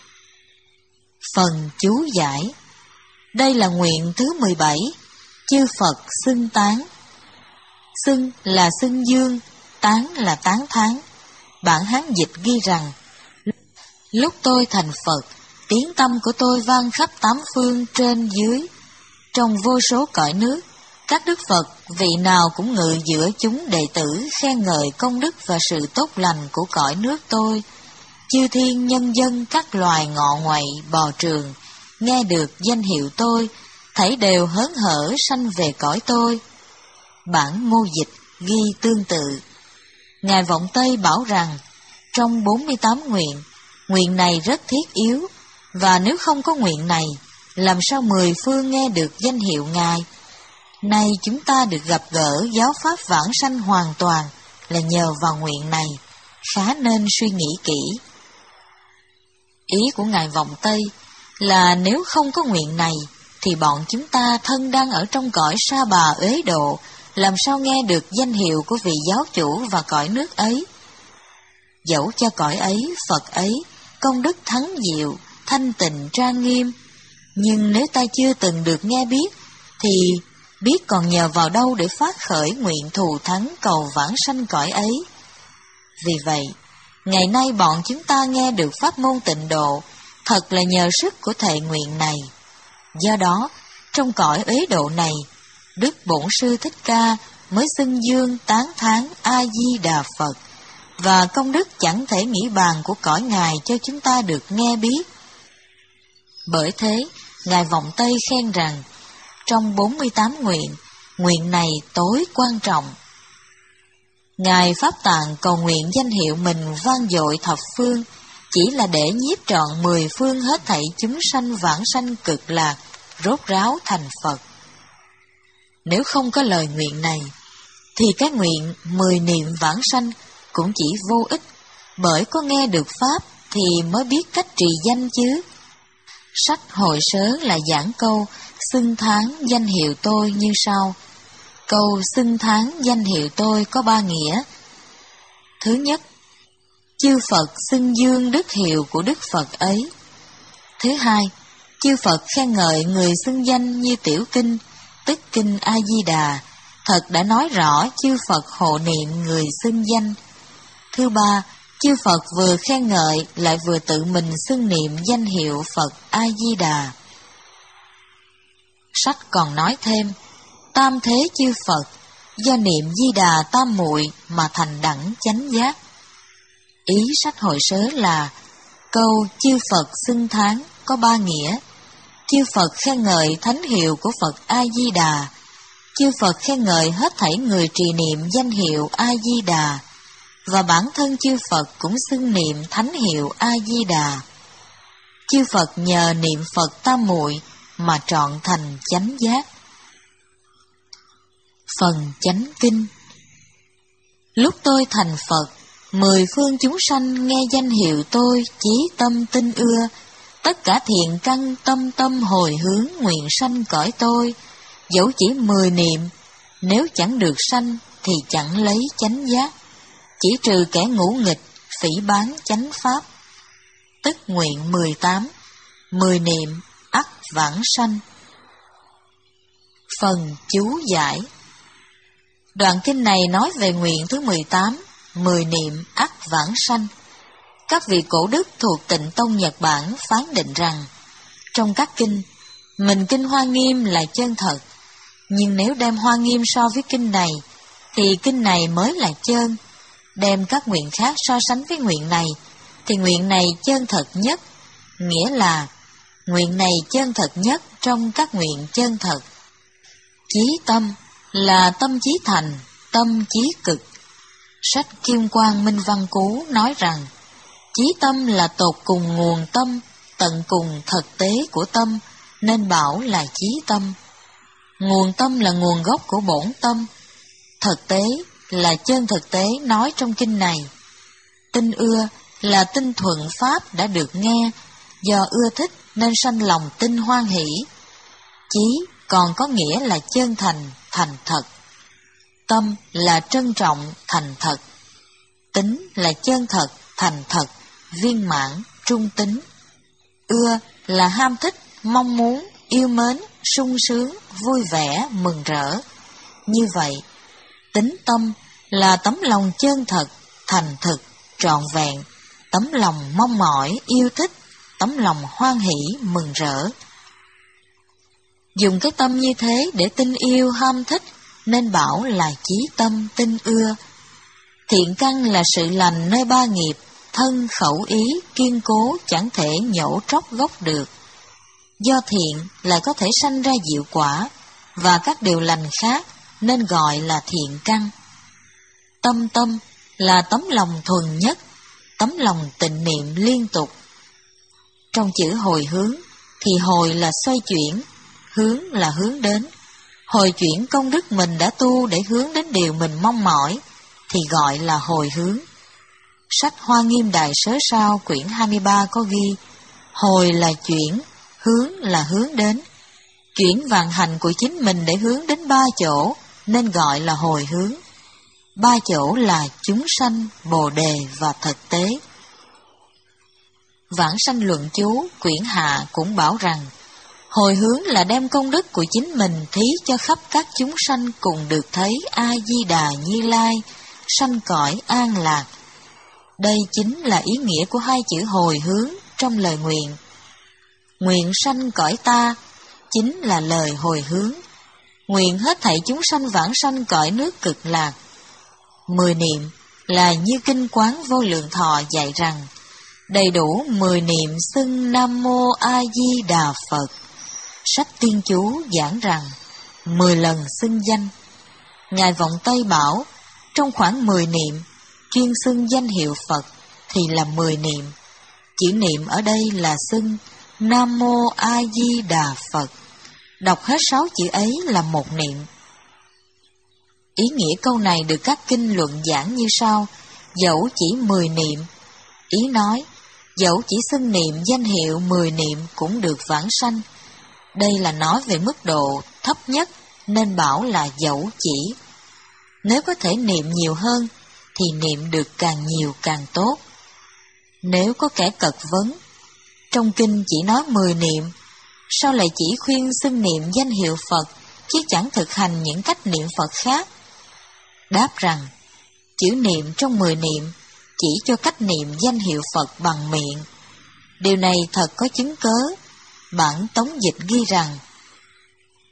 Phần chú giải. Đây là nguyện thứ mười bảy, chư Phật xưng tán. Xưng là xưng dương, tán là tán thán. Bản Hán dịch ghi rằng, lúc tôi thành Phật, tiếng tâm của tôi vang khắp tám phương trên dưới. Trong vô số cõi nước, các Đức Phật vị nào cũng ngự giữa chúng đệ tử khen ngợi công đức và sự tốt lành của cõi nước tôi. Chư thiên nhân dân các loài ngọ ngoại bò trường, nghe được danh hiệu tôi, thảy đều hớn hở sanh về cõi tôi. Bản mô dịch ghi tương tự. Ngài Vọng Tây bảo rằng, trong bốn mươi tám nguyện, nguyện này rất thiết yếu, và nếu không có nguyện này, làm sao mười phương nghe được danh hiệu Ngài? Nay chúng ta được gặp gỡ giáo pháp vãng sanh hoàn toàn là nhờ vào nguyện này, khá nên suy nghĩ kỹ. Ý của Ngài Vọng Tây là nếu không có nguyện này, thì bọn chúng ta thân đang ở trong cõi sa bà uế độ, làm sao nghe được danh hiệu của vị giáo chủ và cõi nước ấy? Dẫu cho cõi ấy, Phật ấy, công đức thắng diệu, thanh tịnh trang nghiêm, nhưng nếu ta chưa từng được nghe biết, thì biết còn nhờ vào đâu để phát khởi nguyện thù thắng cầu vãng sanh cõi ấy. Vì vậy, ngày nay bọn chúng ta nghe được pháp môn tịnh độ, thật là nhờ sức của thệ nguyện này. Do đó, trong cõi uế độ này, Đức Bổn Sư Thích Ca mới xưng dương tán thán A-di-đà Phật, và công đức chẳng thể nghĩ bàn của cõi Ngài cho chúng ta được nghe biết. Bởi thế, Ngài Vọng Tây khen rằng, trong bốn mươi tám nguyện, nguyện này tối quan trọng. Ngài Pháp Tạng cầu nguyện danh hiệu mình vang dội thập phương, chỉ là để nhiếp trọn mười phương hết thảy chúng sanh vãng sanh cực lạc, rốt ráo thành Phật. Nếu không có lời nguyện này, thì cái nguyện mười niệm vãng sanh cũng chỉ vô ích, bởi có nghe được Pháp thì mới biết cách trì danh chứ. Sách Hội Sớ là giảng câu xưng thán danh hiệu tôi như sau. Câu xưng thán danh hiệu tôi có ba nghĩa. Thứ nhất, chư Phật xưng dương đức hiệu của Đức Phật ấy. Thứ hai, chư Phật khen ngợi người xưng danh như tiểu kinh, tức kinh A-di-đà, thật đã nói rõ chư Phật hộ niệm người xưng danh. Thứ ba, chư Phật vừa khen ngợi lại vừa tự mình xưng niệm danh hiệu Phật A-di-đà. Sách còn nói thêm, tam thế chư Phật, do niệm Di Đà tam muội mà thành đẳng chánh giác. Ý sách hội sớ là, câu chư Phật xưng thán có ba nghĩa. Chư Phật khen ngợi thánh hiệu của Phật A-di-đà. Chư Phật khen ngợi hết thảy người trì niệm danh hiệu A-di-đà. Và bản thân chư Phật cũng xưng niệm thánh hiệu A-di-đà. Chư Phật nhờ niệm Phật tam muội mà trọn thành chánh giác. Phần chánh kinh. Lúc tôi thành Phật, mười phương chúng sanh nghe danh hiệu tôi chí tâm tin ưa, tất cả thiện căn tâm tâm hồi hướng nguyện sanh cõi tôi, dẫu chỉ mười niệm, nếu chẳng được sanh thì chẳng lấy chánh giác, chỉ trừ kẻ ngũ nghịch phỉ báng chánh pháp. Tức nguyện mười tám, mười niệm ắt vãng sanh. Phần chú giải. Đoạn kinh này nói về nguyện thứ mười tám, mười niệm ắt vãng sanh. Các vị cổ đức thuộc Tịnh Tông Nhật Bản phán định rằng, trong các kinh, mình kinh Hoa Nghiêm là chân thật, nhưng nếu đem Hoa Nghiêm so với kinh này, thì kinh này mới là chân. Đem các nguyện khác so sánh với nguyện này, thì nguyện này chân thật nhất, nghĩa là nguyện này chân thật nhất trong các nguyện chân thật. Chí tâm là tâm chí thành, tâm chí cực. Sách Kim Quang Minh Văn Cú nói rằng, chí tâm là tột cùng nguồn tâm, tận cùng thực tế của tâm, nên bảo là chí tâm. Nguồn tâm là nguồn gốc của bổn tâm. Thực tế là chân thực tế nói trong kinh này. Tinh ưa là tinh thuận pháp đã được nghe, do ưa thích nên sanh lòng tinh hoan hỷ. Chí còn có nghĩa là chân thành, thành thật. Tâm là trân trọng, thành thật. Tính là chân thật, thành thật, viên mãn, trung tính. Ưa là ham thích, mong muốn, yêu mến, sung sướng, vui vẻ, mừng rỡ. Như vậy, tính tâm là tấm lòng chân thật, thành thực, trọn vẹn, tấm lòng mong mỏi, yêu thích, tấm lòng hoan hỷ, mừng rỡ. Dùng cái tâm như thế để tin yêu, ham thích, nên bảo là chí tâm tin ưa. Thiện căn là sự lành nơi ba nghiệp, thân khẩu ý, kiên cố, chẳng thể nhổ tróc gốc được. Do thiện lại có thể sanh ra diệu quả, và các điều lành khác, nên gọi là thiện căn. Tâm tâm là tấm lòng thuần nhất, tấm lòng tịnh niệm liên tục. Trong chữ hồi hướng, thì hồi là xoay chuyển, hướng là hướng đến. Hồi chuyển công đức mình đã tu để hướng đến điều mình mong mỏi, thì gọi là hồi hướng. Sách Hoa Nghiêm Đại Sớ Sao quyển hai mươi ba có ghi, hồi là chuyển, hướng là hướng đến. Chuyển vạn hành của chính mình để hướng đến ba chỗ, nên gọi là hồi hướng. Ba chỗ là chúng sanh, bồ đề và thực tế. Vãng Sanh Luận Chú quyển hạ cũng bảo rằng, hồi hướng là đem công đức của chính mình thí cho khắp các chúng sanh cùng được thấy A-di-đà Như Lai, sanh cõi an lạc. Đây chính là ý nghĩa của hai chữ hồi hướng trong lời nguyện. Nguyện sanh cõi ta chính là lời hồi hướng. Nguyện hết thảy chúng sanh vãng sanh cõi nước cực lạc. Mười niệm là như Kinh Quán Vô Lượng Thọ dạy rằng, đầy đủ mười niệm xưng Nam Mô A Di Đà Phật. Sách Tiên Chú giảng rằng, mười lần xưng danh. Ngài Vọng Tây bảo, trong khoảng mười niệm, chuyên xưng danh hiệu Phật thì là mười niệm. Chữ niệm ở đây là xưng Nam Mô A Di Đà Phật. Đọc hết sáu chữ ấy là một niệm. Ý nghĩa câu này được các kinh luận giảng như sau: dẫu chỉ mười niệm. Ý nói, dẫu chỉ xưng niệm danh hiệu mười niệm cũng được vãng sanh. Đây là nói về mức độ thấp nhất, nên bảo là dẫu chỉ. Nếu có thể niệm nhiều hơn, thì niệm được càng nhiều càng tốt. Nếu có kẻ cật vấn, trong kinh chỉ nói mười niệm, sao lại chỉ khuyên xưng niệm danh hiệu Phật, chứ chẳng thực hành những cách niệm Phật khác? Đáp rằng, chữ niệm trong mười niệm chỉ cho cách niệm danh hiệu Phật bằng miệng. Điều này thật có chứng cớ. Bản tống dịch ghi rằng,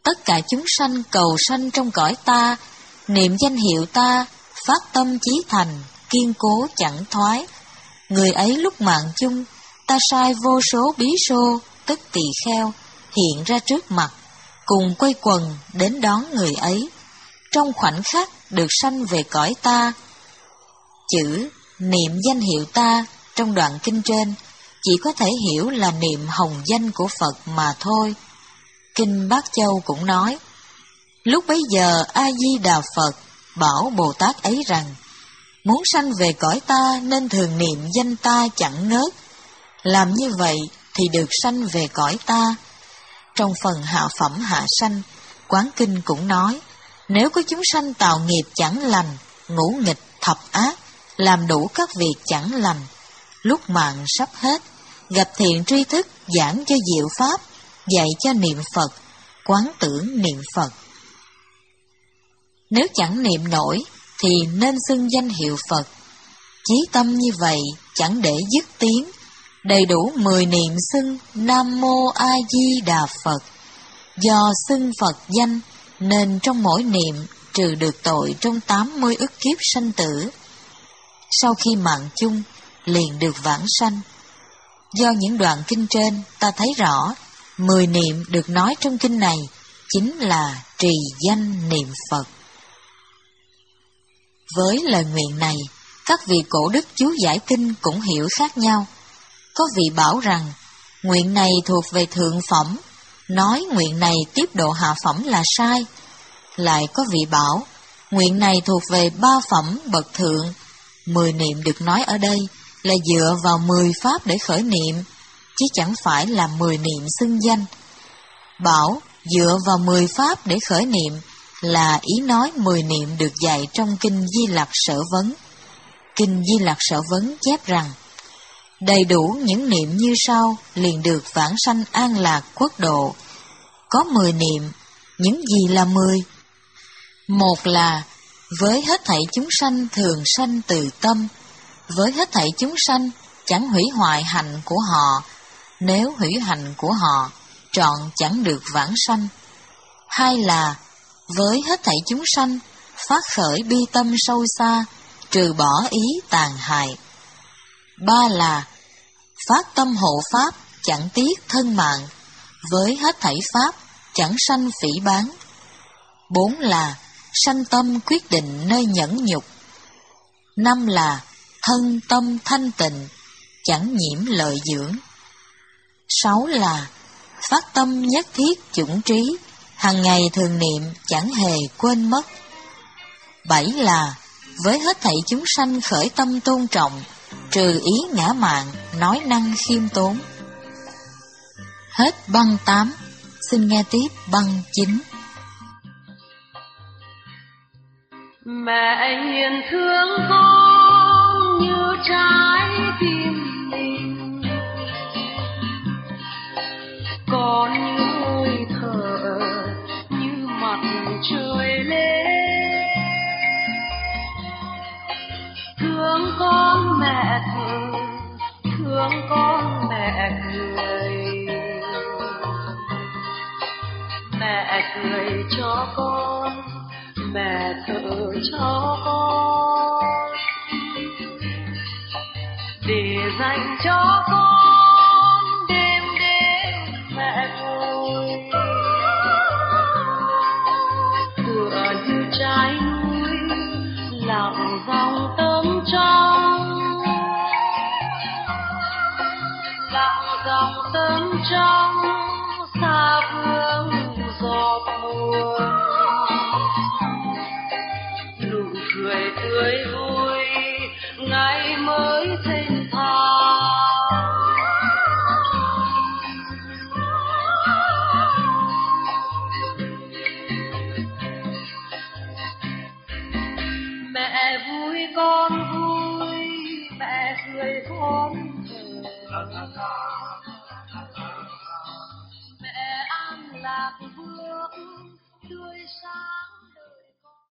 Tất cả chúng sanh cầu sanh trong cõi ta, niệm danh hiệu ta, phát tâm chí thành, kiên cố chẳng thoái. Người ấy lúc mạng chung, ta sai vô số bí xô, tức tỳ kheo, hiện ra trước mặt, cùng quay quần đến đón người ấy, trong khoảnh khắc được sanh về cõi ta. Chữ niệm danh hiệu ta trong đoạn kinh trên chỉ có thể hiểu là niệm hồng danh của Phật mà thôi. Kinh Bát Châu cũng nói, lúc bấy giờ A-di-đà Phật bảo Bồ Tát ấy rằng, muốn sanh về cõi ta nên thường niệm danh ta chẳng ngớt, làm như vậy thì được sanh về cõi ta. Trong phần hạ phẩm hạ sanh, Quán Kinh cũng nói, nếu có chúng sanh tạo nghiệp chẳng lành, ngũ nghịch thập ác, làm đủ các việc chẳng lành, lúc mạng sắp hết, gặp thiện tri thức giảng cho diệu pháp, dạy cho niệm Phật, quán tưởng niệm Phật. Nếu chẳng niệm nổi thì nên xưng danh hiệu Phật. Chí tâm như vậy chẳng để dứt tiếng, đầy đủ mười niệm xưng Nam Mô A Di Đà Phật. Do xưng Phật danh nên trong mỗi niệm trừ được tội trong tám mươi ức kiếp sanh tử. Sau khi mạng chung liền được vãng sanh. Do những đoạn kinh trên ta thấy rõ, mười niệm được nói trong kinh này chính là trì danh niệm Phật. Với lời nguyện này, các vị cổ đức chú giải kinh cũng hiểu khác nhau. Có vị bảo rằng, nguyện này thuộc về thượng phẩm, nói nguyện này tiếp độ hạ phẩm là sai. Lại có vị bảo, nguyện này thuộc về ba phẩm bậc thượng, mười niệm được nói ở đây là dựa vào mười pháp để khởi niệm, chứ chẳng phải là mười niệm xưng danh. Bảo dựa vào mười pháp để khởi niệm là ý nói mười niệm được dạy trong Kinh Di Lặc Sở Vấn. Kinh Di Lặc Sở Vấn chép rằng, đầy đủ những niệm như sau liền được vãng sanh an lạc quốc độ. Có mười niệm, những gì là mười? Một là với hết thảy chúng sanh thường sanh từ tâm, với hết thảy chúng sanh chẳng hủy hoại hạnh của họ, nếu hủy hạnh của họ trọn chẳng được vãng sanh. Hai là với hết thảy chúng sanh phát khởi bi tâm sâu xa, trừ bỏ ý tàn hại. Ba là phát tâm hộ pháp chẳng tiếc thân mạng, với hết thảy pháp chẳng sanh phỉ báng. Bốn là sanh tâm quyết định nơi nhẫn nhục. Năm là thân tâm thanh tịnh, chẳng nhiễm lợi dưỡng. Sáu là phát tâm nhất thiết chủng trí, hằng ngày thường niệm chẳng hề quên mất. Bảy là với hết thảy chúng sanh khởi tâm tôn trọng, trừ ý ngã mạn, nói năng khiêm tốn. Hết băng tám, xin nghe tiếp băng chín. Mẹ hiền thương con như trái tim mình, con như hơi thở như mặt trời lên. Thương con mẹ thờ, thương con mẹ cười, mẹ cười cho con, mẹ thở cho con, để dành cho con đêm đêm mẹ ngồi, tựa như trái núi lặng dòng tấm trong, lặng dòng tấm trong xa vương giọt buồn. Cười tươi vui ngày mới thênh thang, mẹ vui con vui, mẹ cười con thở, mẹ an lạc bước tươi sáng.